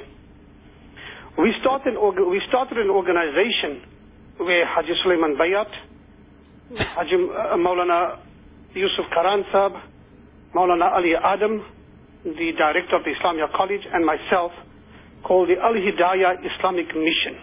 S: We started an organization where Haji Sulaiman Bayat, Haji Maulana Yusuf Karan Sahab, Maulana Ali Adam, the director of the Islamia College, and myself, called the Al-Hidayah Islamic Mission.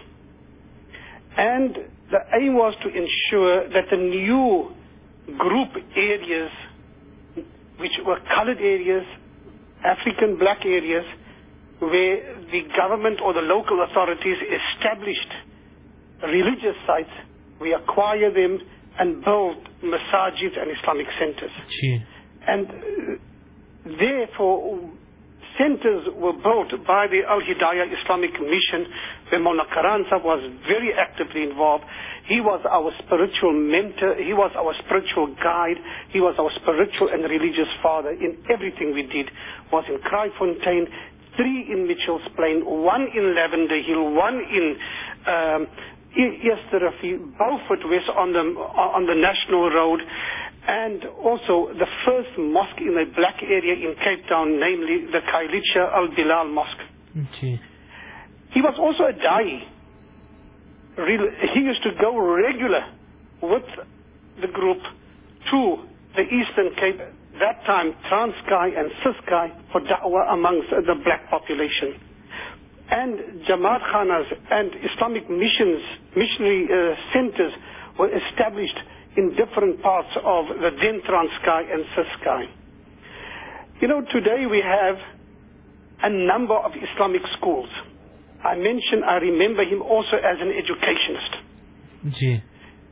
S: And the aim was to ensure that the new group areas, which were colored areas, African black areas, where the government or the local authorities established religious sites, we acquire them and build masajid and Islamic centers. And therefore, centers were built by the Al-Hidayah Islamic Mission, where Maulana Karan Sahab was very actively involved. He was our spiritual mentor, he was our spiritual guide, he was our spiritual and religious father in everything we did. Was in Kraaifontein, 3 in Mitchell's Plain, 1 in Lavender Hill, 1 in Easterrafi, Beaufort West on the National Road, and also the first mosque in a black area in Cape Town, namely the Khayelitsha Al-Bilal Mosque. He was also a da'i. He used to go regular with the group to the Eastern Cape, that time Transkei and Ciskei, for da'wah amongst the black population. And Jamaat Khanas and Islamic missionary centers were established in different parts of the then Transkei and Ciskei. You know, today we have a number of Islamic schools. I remember him also as an educationist.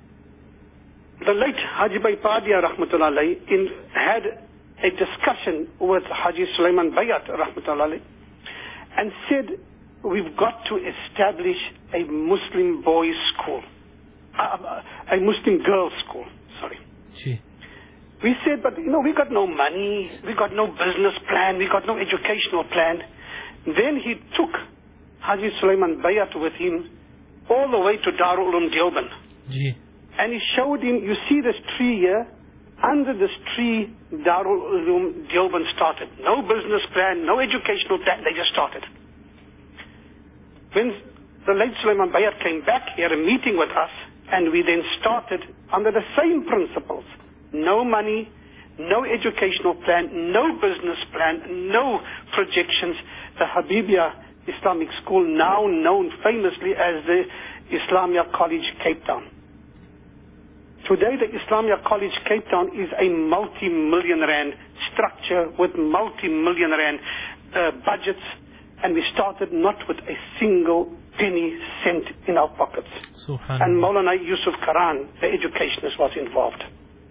S: The late Haji Baipadia Rahmatullah Alayhi had a discussion with Haji Sulaiman Bayat Rahmatullah Alayhi and said, we've got to establish a Muslim boys' school. A Muslim girls' school, sorry. We said, but you know, we got no money, we got no business plan, we got no educational plan. Then he took Haji Sulaiman Bayat with him all the way to Darul Uloom Deoband. And he showed him, you see this tree here? Under this tree, Darul Uloom Deoband started. No business plan, no educational plan, they just started. When the late Sulaiman Bayat came back, he had a meeting with us, and we then started under the same principles. No money, no educational plan, no business plan, no projections. The Habibia Islamic School, now known famously as the Islamia College Cape Town. Today the Islamia College Cape Town is a multi-million rand structure with multi-million rand budgets, and we started not with a single penny cent in our pockets. And Maulana Yusuf Karan, the educationist, was involved.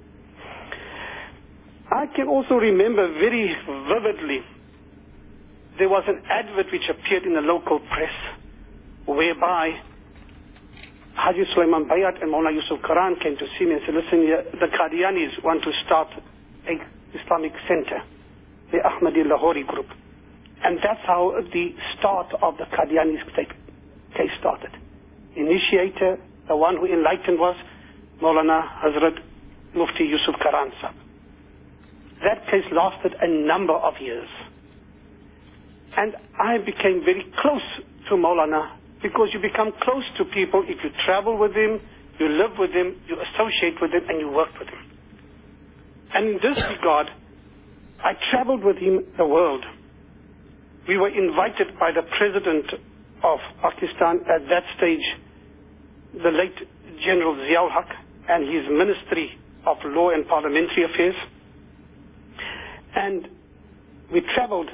S: I can also remember very vividly, there was an advert which appeared in the local press whereby Haji Sulaiman Bayat and Maulana Yusuf Karan came to see me and said, listen, the Qadianis want to start an Islamic center, the Ahmadi Lahori group. And that's how the start of the Qadianis case started. Initiator, the one who enlightened was Maulana Hazrat Mufti Yusuf Karan Sahib. That case lasted a number of years. And I became very close to Maulana, because you become close to people if you travel with him, you live with him, you associate with him, and you work with him. And in this regard, I traveled with him the world. We were invited by the President of Pakistan at that stage, the late General Ziaul Haq, and his Ministry of Law and Parliamentary Affairs. And we traveled,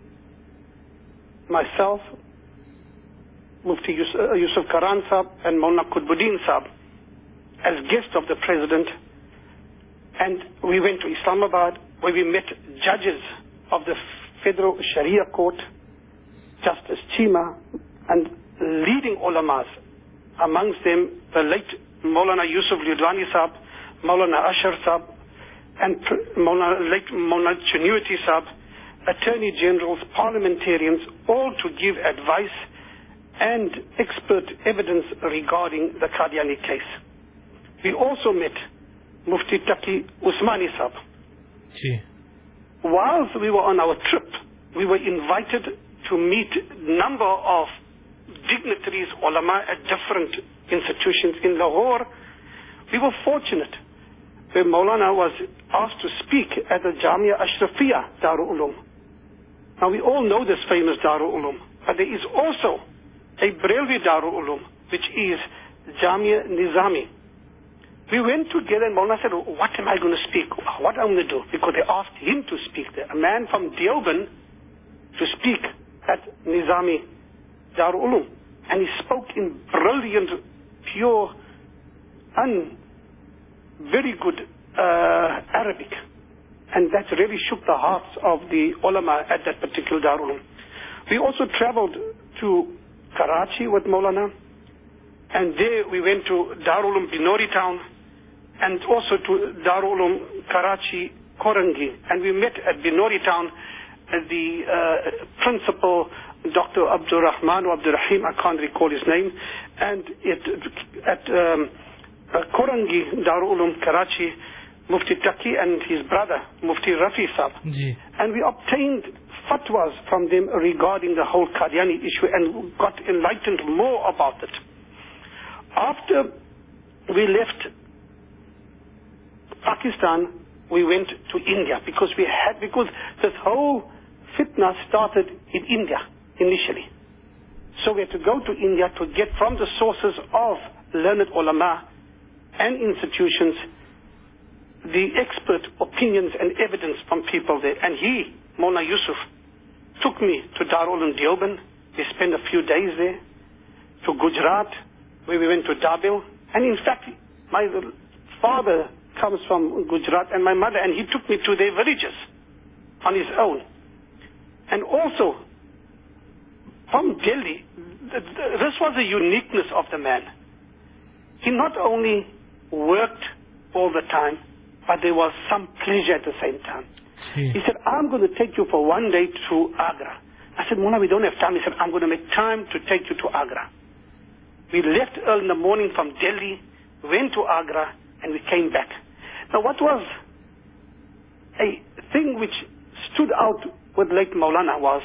S: myself, Mufti Yusuf Karan Sahib and Maulana Qutbuddin Sahib, as guests of the President. And we went to Islamabad, where we met judges of the Federal Sharia Court, Justice Chima, and leading ulamas, amongst them the late Maulana Yusuf Lidwani Sahib, Maulana Ashar Sahib, and late Maulana Chunuti Sahib, Attorney Generals, parliamentarians, all to give advice and expert evidence regarding the Qadiani case. We also met Mufti Taqi Usmani Sahib. Whilst we were on our trip, we were invited to meet a number of dignitaries, ulama, at different institutions in Lahore. We were fortunate where Maulana was asked to speak at the Jamia Ashrafiyah Darul Ulum. Now we all know this famous Darul Ulum, but there is also a Brelvi Darul Ulum, which is Jamia Nizami. We went together and Maulana said, what am I going to speak? What am I going to do? Because they asked him to speak there, a man from Deoband, to speak at Nizami Darul Ulum. And he spoke in brilliant, pure, and very good Arabic. And that really shook the hearts of the ulama at that particular Darul Ulum. We also traveled to Karachi with Maulana, and there we went to Darul Ulum Binori Town, and also to Darul Ulum Karachi Korangi. And we met at Binori Town the principal, Dr. Abdur Rahman or Abdur Rahim, I can't recall his name, and at Korangi, Darul Ulum Karachi, Mufti Taqi and his brother, Mufti Rafi Sahib. And we obtained fatwas from them regarding the whole Qadiani issue and got enlightened more about it. After we left Pakistan, we went to India because this whole fitna started in India initially. So we had to go to India to get from the sources of learned ulama and institutions the expert opinions and evidence from people there. And he, Maulana Yusuf, took me to Darul Ulum Deoband. We spent a few days there. To Gujarat, where we went to Dabil. And in fact, my father comes from Gujarat and my mother, and he took me to their villages on his own. And also, from Delhi, this was the uniqueness of the man. He not only worked all the time, but there was some pleasure at the same time. He said, I'm going to take you for one day to Agra. I said, Mona, we don't have time. He said, I'm going to make time to take you to Agra. We left early in the morning from Delhi, went to Agra, and we came back. Now, what was a thing which stood out with late Maulana was,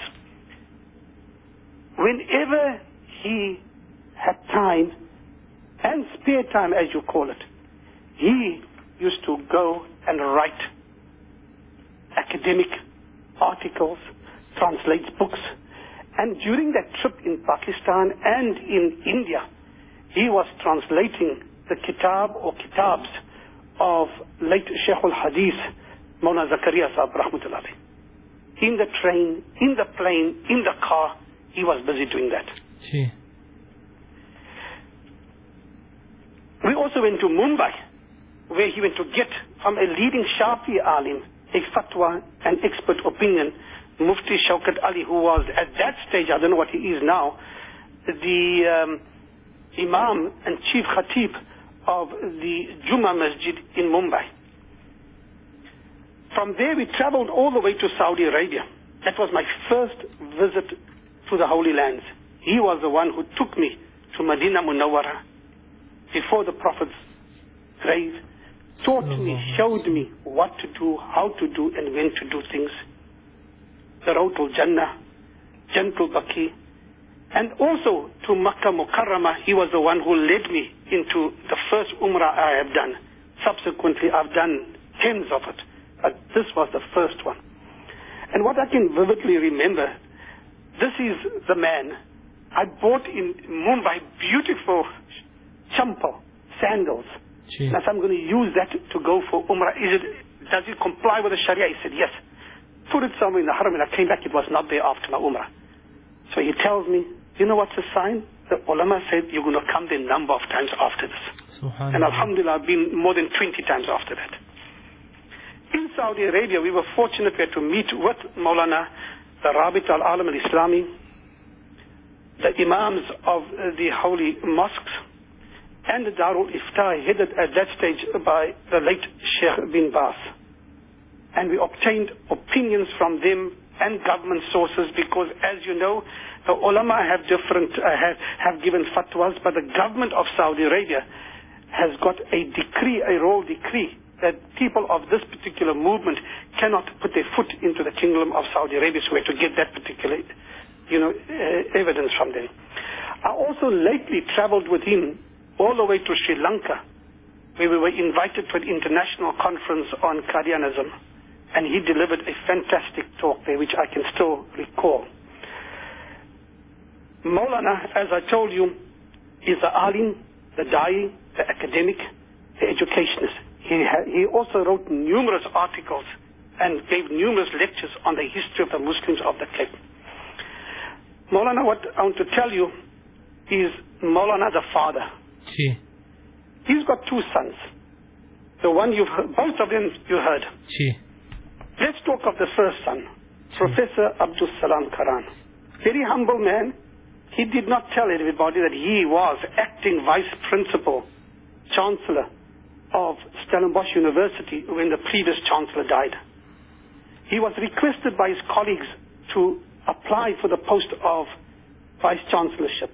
S: whenever he had time, and spare time as you call it, he used to go and write academic articles, translate books. And during that trip in Pakistan and in India, he was translating the kitab or kitabs of late Shaykh al-Hadith, Maulana Zakaria Sahib Rahmatullah. In the train, in the plane, in the car, he was busy doing that. also went to Mumbai, where he went to get from a leading Shafi alim a fatwa and expert opinion, Mufti Shaukat Ali, who was at that stage, I don't know what he is now, the Imam and Chief Khatib of the Jummah Masjid in Mumbai. From there we traveled all the way to Saudi Arabia. That was my first visit to the Holy Lands. He was the one who took me to Medina Munawwara before the Prophet's grave, taught me, showed me what to do, how to do, and when to do things. The road to Jannah, Jannatul Baqi, and also to Makkah Mukarramah. He was the one who led me into the first Umrah I have done. Subsequently, I've done tens of it, but this was the first one. And what I can vividly remember, this is the man. I bought in Mumbai beautiful champal, sandals. Now, so I'm going to use that to go for Umrah. Does it comply with the Sharia? He said, yes. Put it somewhere in the Haram, and I came back, it was not there after my Umrah. So he tells me, you know what's the sign? The ulama said, you're going to come the number of times after this. And alhamdulillah, I've been more than 20 times after that. In Saudi Arabia, we were fortunate to meet with Maulana, the Rabit al-Alam al-Islami, the Imams of the holy mosques, and the Darul Ifta, headed at that stage by the late Sheikh bin Baz. And we obtained opinions from them and government sources, because, as you know, the ulama have have given fatwas, but the government of Saudi Arabia has got a decree, a royal decree, that people of this particular movement cannot put their foot into the kingdom of Saudi Arabia, so we have to get that particular, evidence from them. I also lately traveled with him all the way to Sri Lanka, where we were invited to an international conference on Qadianism, and he delivered a fantastic talk there, which I can still recall. Maulana, as I told you, is the alim, the da'i, the academic, the educationist. He also wrote numerous articles and gave numerous lectures on the history of the Muslims of the Cape. Maulana, what I want to tell you is Maulana the father. He's got two sons. The one you've heard, both of them you heard. Let's talk of the first son, Professor Abdul Salam Karan. Very humble man. He did not tell everybody that he was acting vice principal, chancellor of Stellenbosch University when the previous chancellor died. He was requested by his colleagues to apply for the post of vice chancellorship.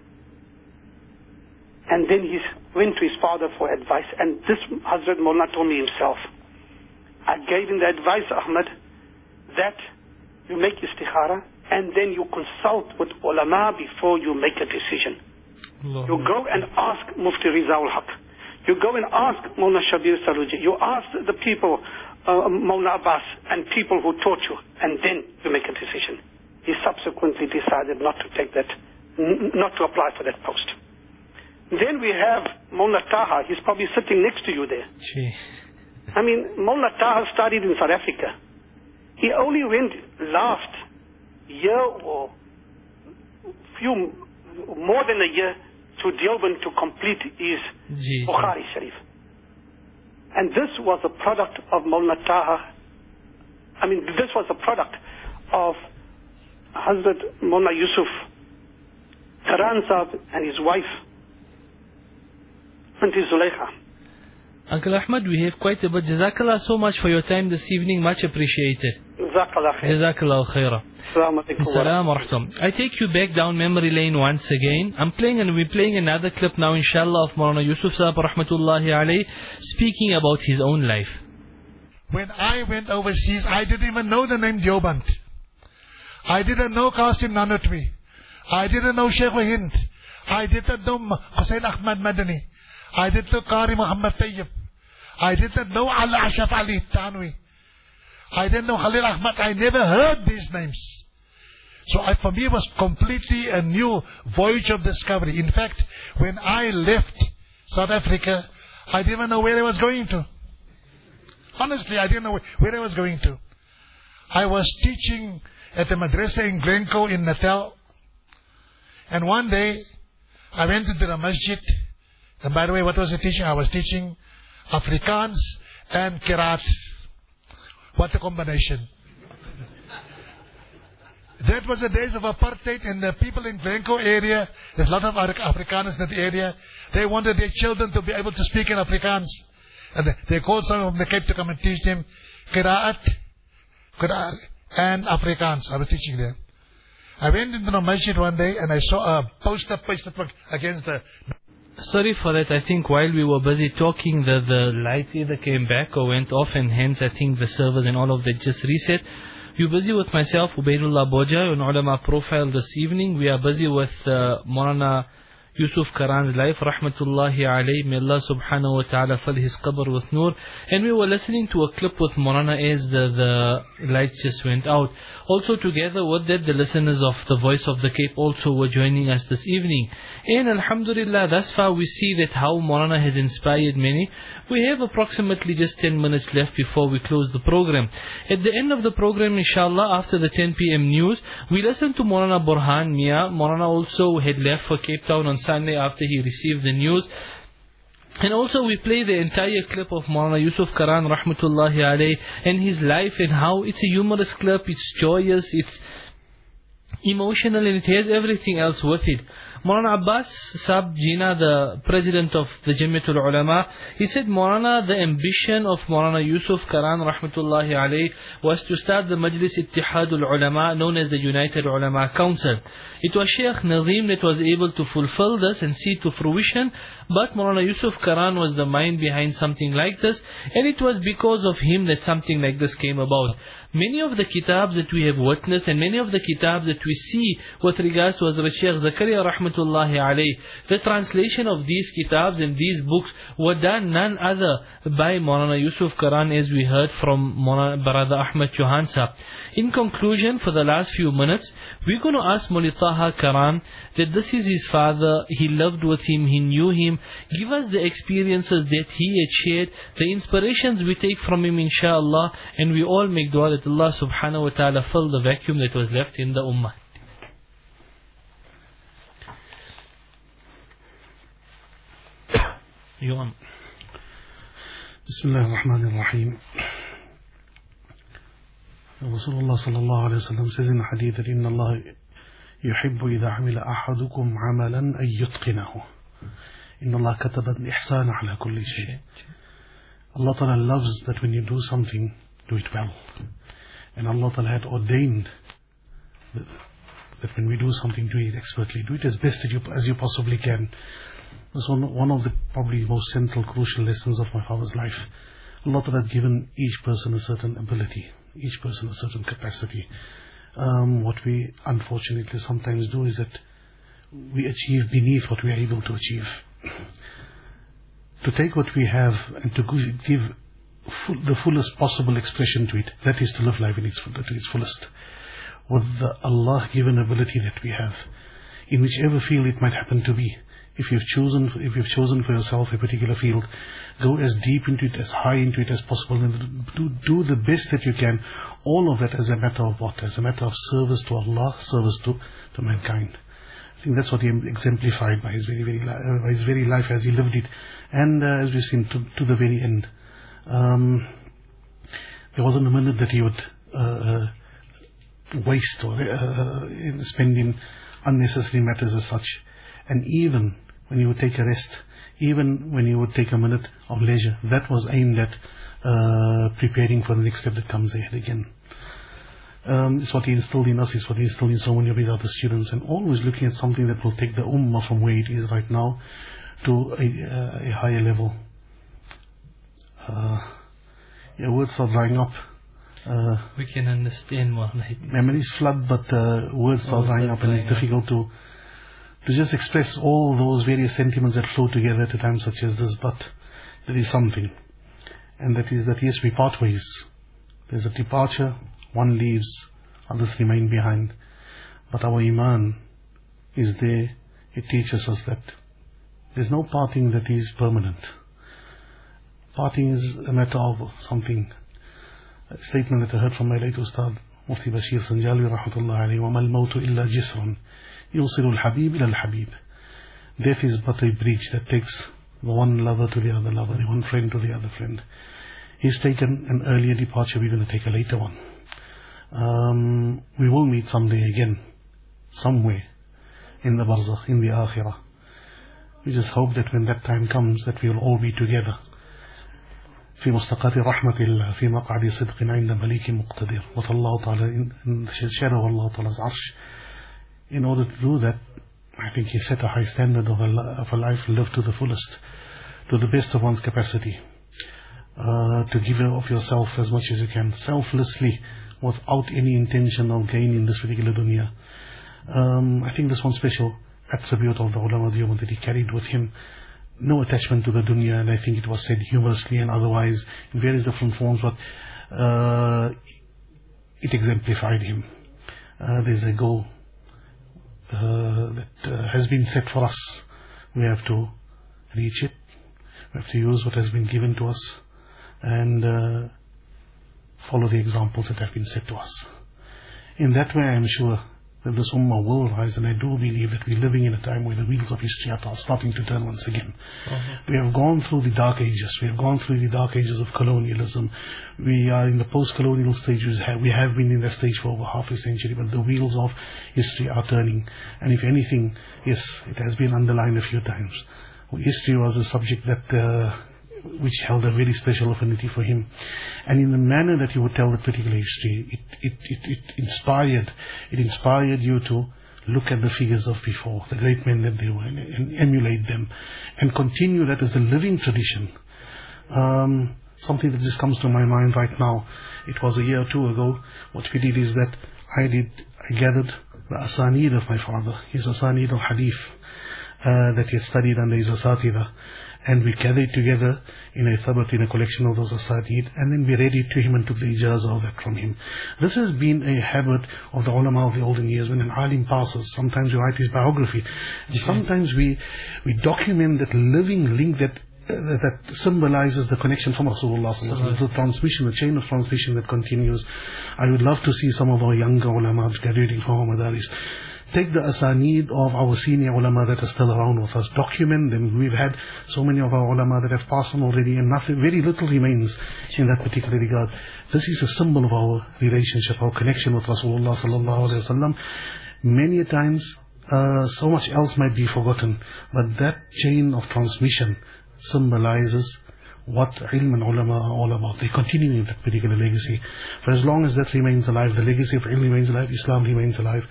S: And then he went to his father for advice, and this Hazrat Maulana told me himself. I gave him the advice, Ahmed, that you make istikhara and then you consult with ulama before you make a decision. You go and ask Mufti Rizaul Haq. You go and ask Maulana Shabir Saruji. You ask the people, Maulana Abbas, and people who taught you, and then you make a decision. He subsequently decided not to take that, not to apply for that post. Then we have Maulana Taha. He's probably sitting next to you there. I mean, Maulana Taha studied in South Africa. He only went last year or more than a year to Deoband to complete his Bukhari Sharif. And this was a product of Maulana Taha. I mean, this was a product of Hazrat Maulana Yusuf Karan Sahib and his wife, Auntie Zuleika.
A: Uncle Ahmed, we have quite a bit. Jazakallah so much for your time this evening. Much appreciated.
S: Jazakallah khair.
A: Jazakallah khaira. Assalamu alaikum. I take you back down memory lane once again. We're playing another clip now, inshallah, of Maulana Yusuf Sahib rahmatullahi alayhi, speaking about his own life.
L: When I went overseas, I didn't even know the name Deoband. I didn't know Qasim Nanotwi. I didn't know Sheikh Hind. I didn't know Hussain Ahmad Madani. I didn't know Qari Muhammad Tayyib. I didn't know Ala Ashraf Ali Tanwi. I didn't know Khalil Ahmad. I never heard these names. So for me it was completely a new voyage of discovery. In fact, when I left South Africa, I didn't even know where I was going to. Honestly, I didn't know where I was going to. I was teaching at the madrasa in Glencoe in Natal. And one day, I went into the masjid And by the way, what was I teaching? I was teaching Afrikaans and Qiraat. What a combination. That was the days of apartheid, and the people in Glencoe area, there's a lot of Afrikaners in that area, they wanted their children to be able to speak in Afrikaans. And they called some from the Cape to come and teach them Qiraat, and Afrikaans. I was teaching them. I went into the masjid one day and I saw a poster pasted against the...
A: Sorry for that. I think while we were busy talking, the lights either came back or went off, and hence I think the servers and all of that just reset. We're busy with myself, Ubaidullah Boja, on Ulama Profile this evening. We are busy with Maulana Yusuf Karan's life, rahmatullahi alayhi. May Allah subhanahu wa ta'ala fill his qabr with nur. And we were listening to a clip with Maulana as the lights just went out. Also together with that, the listeners of the Voice of the Cape also were joining us this evening. And alhamdulillah, thus far we see that how Maulana has inspired many. We have approximately just 10 minutes left before we close the program. At the end of the program, inshallah, after the 10 p.m. news, we listened to Maulana Burhan Mia. Maulana also had left for Cape Town on Sunday after he received the news. And also we play the entire clip of Maulana Yusuf Karan rahmatullahi alayhi and his life, and how it's a humorous clip, it's joyous, it's emotional, and it has everything else with it. Maulana Abbas Sab Jina, the president of the Jamiatul Ulama, he said, Maulana, the ambition of Maulana Yusuf Karan rahmatullahi alayhi was to start the Majlis Ittihadul Ulama, known as the United Ulama Council. It was Sheikh Nazim that was able to fulfill this and see to fruition, but Maulana Yusuf Karan was the mind behind something like this, and it was because of him that something like this came about. Many of the kitabs that we have witnessed, and many of the kitabs that we see with regards to Hazrat Sheikh Zakaria rahmatullahi alayhi, the translation of these kitabs and these books were done none other by Maulana Yusuf Karan, as we heard from Maulana Brother Ahmed Johan Sahab. In conclusion, for the last few minutes, we're going to ask Maulana Taha Karan that this is his father, he lived with him, he knew him. Give us the experiences that he had shared, the inspirations we take from him, inshallah, and we all make dua that Allah subhanahu wa ta'ala fill the vacuum that was left in the ummah.
K: Bismillah ar-Rahman ar-Rahim. Rasulullah sallallahu alayhi wa sallam says in the hadith that Inna Allah yuhibbu idha amila ahadukum amalan ay yutqinahu. Inna Allah kataba al-ihsana ala kulli shay. Allah Ta'ala loves that when you do something, do it well. And Allah Ta'ala had ordained that when we do something, do it expertly. Do it as best as you possibly can. That's one of the probably most central, crucial lessons of my father's life. Allah Ta'ala had given each person a certain ability, each person a certain capacity. What we unfortunately sometimes do is that we achieve beneath what we are able to achieve. To take what we have and to give the fullest possible expression to it, that is to live life in its fullest. With the Allah-given ability that we have, in whichever field it might happen to be. If you've chosen for yourself a particular field, go as deep into it, as high into it as possible, and do the best that you can. All of that as a matter of what? As a matter of service to Allah, service to mankind. I think that's what he exemplified by his very life as he lived it, and as we've seen to the very end. There wasn't a minute that he would waste or spend in unnecessary matters as such. And even when he would take a rest, even when he would take a minute of leisure, that was aimed at preparing for the next step that comes ahead again. It's what he instilled in us, it's what he instilled in so many of his other students, and always looking at something that will take the ummah from where it is right now to a higher level. Your words are drying up.
A: We can understand more.
K: Memories flood, but words start drying up, and it's difficult to just express all those various sentiments that flow together at a time such as this. But there is something, and that is that yes, we part ways. There's a departure, one leaves, others remain behind. But our iman is there. It teaches us that there's no parting that is permanent. Parting is a matter of something. A statement that I heard from my late Ustad Mufti Bashir Sanjali rahmatullah alayhi, وَمَا الْمَوْتُ إِلَّا جِسْرٌ يُوصِلُ الْحَبِيبِ إِلَى الْحَبِيبِ. Death is but a bridge that takes the one lover to the other lover, the one friend to the other friend. He's taken an earlier departure, we're going to take a later one. We will meet someday again, somewhere, in the barzakh, in the akhirah. We just hope that when that time comes, that we will all be together. في مستقر رحمة الله في مقعد صدق عند مليك مقتدر with Allah Ta'ala in the shadow of Allah Ta'ala's arsh. In order to do that, I think He set a high standard of a life lived to the fullest, to the best of one's capacity, to give of yourself as much as you can, selflessly, without any intention of gain in this particular dunya. I think this one special attribute of the ulama that he carried with him, no attachment to the dunya, and I think it was said humorously and otherwise in various different forms, but it exemplified him. There's a goal that has been set for us. We have to reach it. We have to use what has been given to us and follow the examples that have been set to us. In that way, I am sure that this ummah will rise, and I do believe that we're living in a time where the wheels of history are starting to turn once again. We have gone through the dark ages. We have gone through the dark ages of colonialism. We are in the post-colonial stages. We have been in that stage for over half a century, but the wheels of history are turning. And if anything, yes, it has been underlined a few times. History was a subject that which held a very special affinity for him, and in the manner that he would tell that particular history, it inspired you to look at the figures of before, the great men that they were, and emulate them, and continue that as a living tradition. Something that just comes to my mind right now, it was a year or two ago, what we did is that I gathered the asanid of my father, his asanid al-hadith, that he had studied under his asatida, and we gathered together in a thabat, in a collection of those asadid, and then we read it to him and took the ijazah of that from him. This has been a habit of the ulama of the olden years. When an alim passes, sometimes we write his biography, and sometimes we document that living link that symbolizes the connection from Rasulullah, the transmission, the chain of transmission that continues. I would love to see some of our younger ulama graduating from our madaris take the asanid of our senior ulama that are still around with us, document them. We've had so many of our ulama that have passed on already, and nothing, very little remains in that particular regard. This is a symbol of our relationship, our connection with Rasulullah sallallahu alaihi wasallam. Many times, so much else might be forgotten, but that chain of transmission symbolizes what ilm and ulama are all about. They continue that particular legacy. For as long as that remains alive, the legacy of ilm remains alive, Islam remains alive,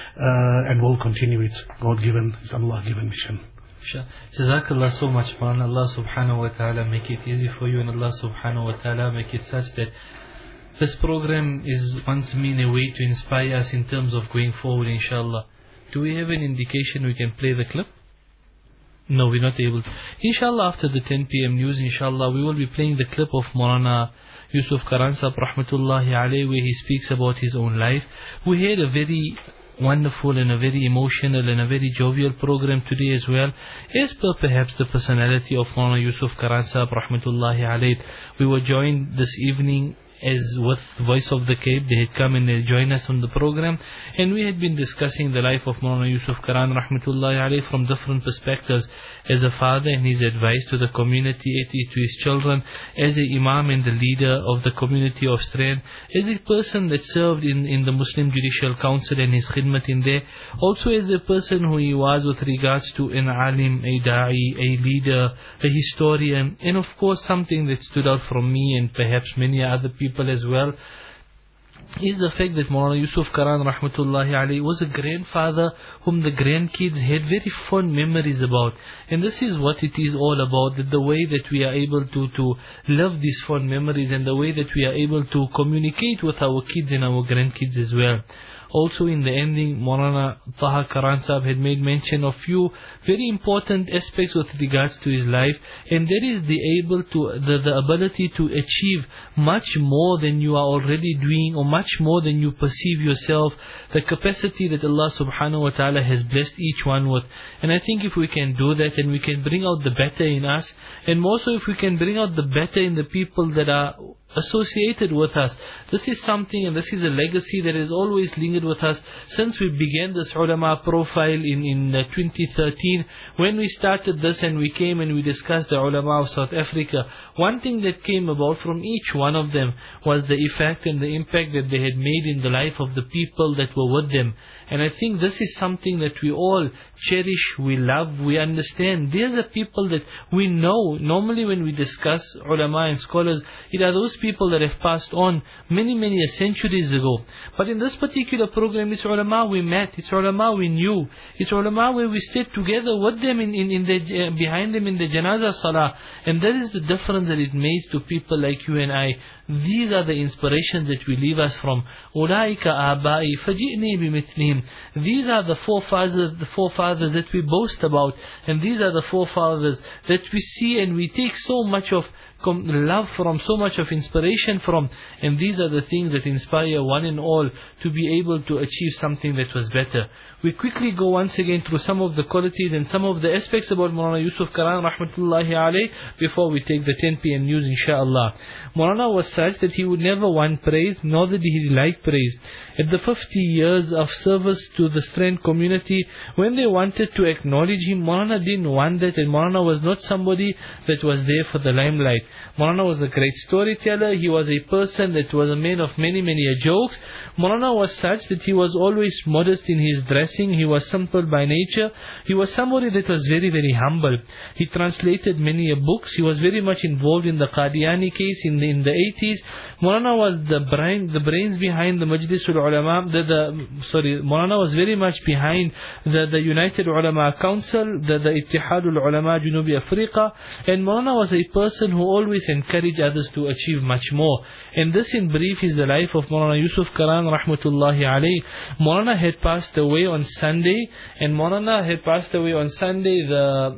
K: and will continue its God-given, its Allah-given mission.
A: Jazakallah so much, man. Allah subhanahu wa ta'ala make it easy for you, and Allah subhanahu wa ta'ala make it such that this program is once mean a way to inspire us in terms of going forward, inshallah. Do we have an indication we can play the clip? No, we're not able to. Inshallah, after the 10 p.m. news, inshallah, we will be playing the clip of Maulana Yusuf Karan Sahib rahmatullahi alayhi, where he speaks about his own life. We had a very wonderful and a very emotional and a very jovial program today as well, as per perhaps the personality of Maulana Yusuf Karan Sahib rahmatullahi alayhi. We were joined this evening as with Voice of the Cape. They had come and they joined us on the program, and we had been discussing the life of Maulana Yusuf Karan rahmatullahi alayhi from different perspectives, as a father and his advice to the community, to his children, as a imam and the leader of the community of Strand, as a person that served in the Muslim Judicial Council and his khidmat in there, also as a person who he was with regards to an alim, a da'i, a leader, a historian, and of course something that stood out from me and perhaps many other people as well, is the fact that Maulana Yusuf Karan rahmatullahi alayhi was a grandfather whom the grandkids had very fond memories about. And this is what it is all about, that the way that we are able to love these fond memories, and the way that we are able to communicate with our kids and our grandkids as well. Also in the ending, Maulana Taha Karan Sahib had made mention of few very important aspects with regards to his life, and that is the ability to achieve much more than you are already doing, or much more than you perceive yourself, the capacity that Allah subhanahu wa ta'ala has blessed each one with. And I think if we can do that, and we can bring out the better in us, and more so if we can bring out the better in the people that are associated with us. This is something, and this is a legacy that has always lingered with us since we began this ulama profile in 2013. When we started this and we came and we discussed the ulama of South Africa, one thing that came about from each one of them was the effect and the impact that they had made in the life of the people that were with them. And I think this is something that we all cherish, we love, we understand. These are people that we know. Normally when we discuss ulama and scholars, it are those people that have passed on many centuries ago. But in this particular program, it's ulama we met, it's ulama we knew, it's ulama where we stayed together with them behind them in the janazah salah. And that is the difference that it makes to people like you and I. These are the inspirations that we leave us from. أُولَٰئِكَ آبَائِي فَجِئْنِي بِمِثْلِهِمْ. These are the forefathers that we boast about, and these are the forefathers that we see and we take so much of love from, so much of inspiration from, and these are the things that inspire one and all to be able to achieve something that was better. We quickly go once again through some of the qualities and some of the aspects about Maulana Yusuf Karan rahmatullahi alayh before we take the 10 p.m. news inshallah. Maulana was such that he would never want praise, nor did he like praise. At the 50 years of service to the Strand community, when they wanted to acknowledge him, Maulana didn't want that, and Maulana was not somebody that was there for the limelight. Maulana was a great storyteller. He was a person that was a man of many jokes. Maulana was such that he was always modest in his dressing. He was simple by nature. He was somebody that was very humble. He translated many books. He was very much involved in the Qadiani case in the 80s. Maulana was the brains behind the Majlisul Ulama. Maulana was very much behind the United Ulama Council, the Ittihadul Ulama Junubi Afriqa. And Maulana was a person who always encouraged others to achieve much more. And this in brief is the life of Maulana Yusuf Karan rahmatullahi alayh. Maulana had passed away on Sunday, and Maulana had passed away on Sunday the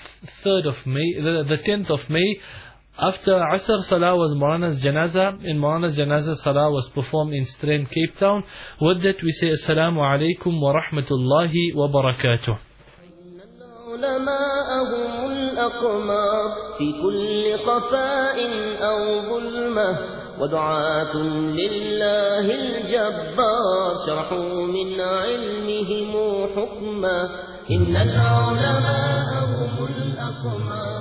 A: 3rd of May, the 10th of May. After Asr Salah was Maulana's Janazah, and Maulana's Janazah Salah was performed in Strand, Cape Town. With that we say Assalamu alaikum wa rahmatullahi wa barakatuh.
T: علماءهم الأقمار في كل خفاء أو ظلمة ودعاة لله الجبار شرحوا من علمهم حكما إن العلماء هم الأقمار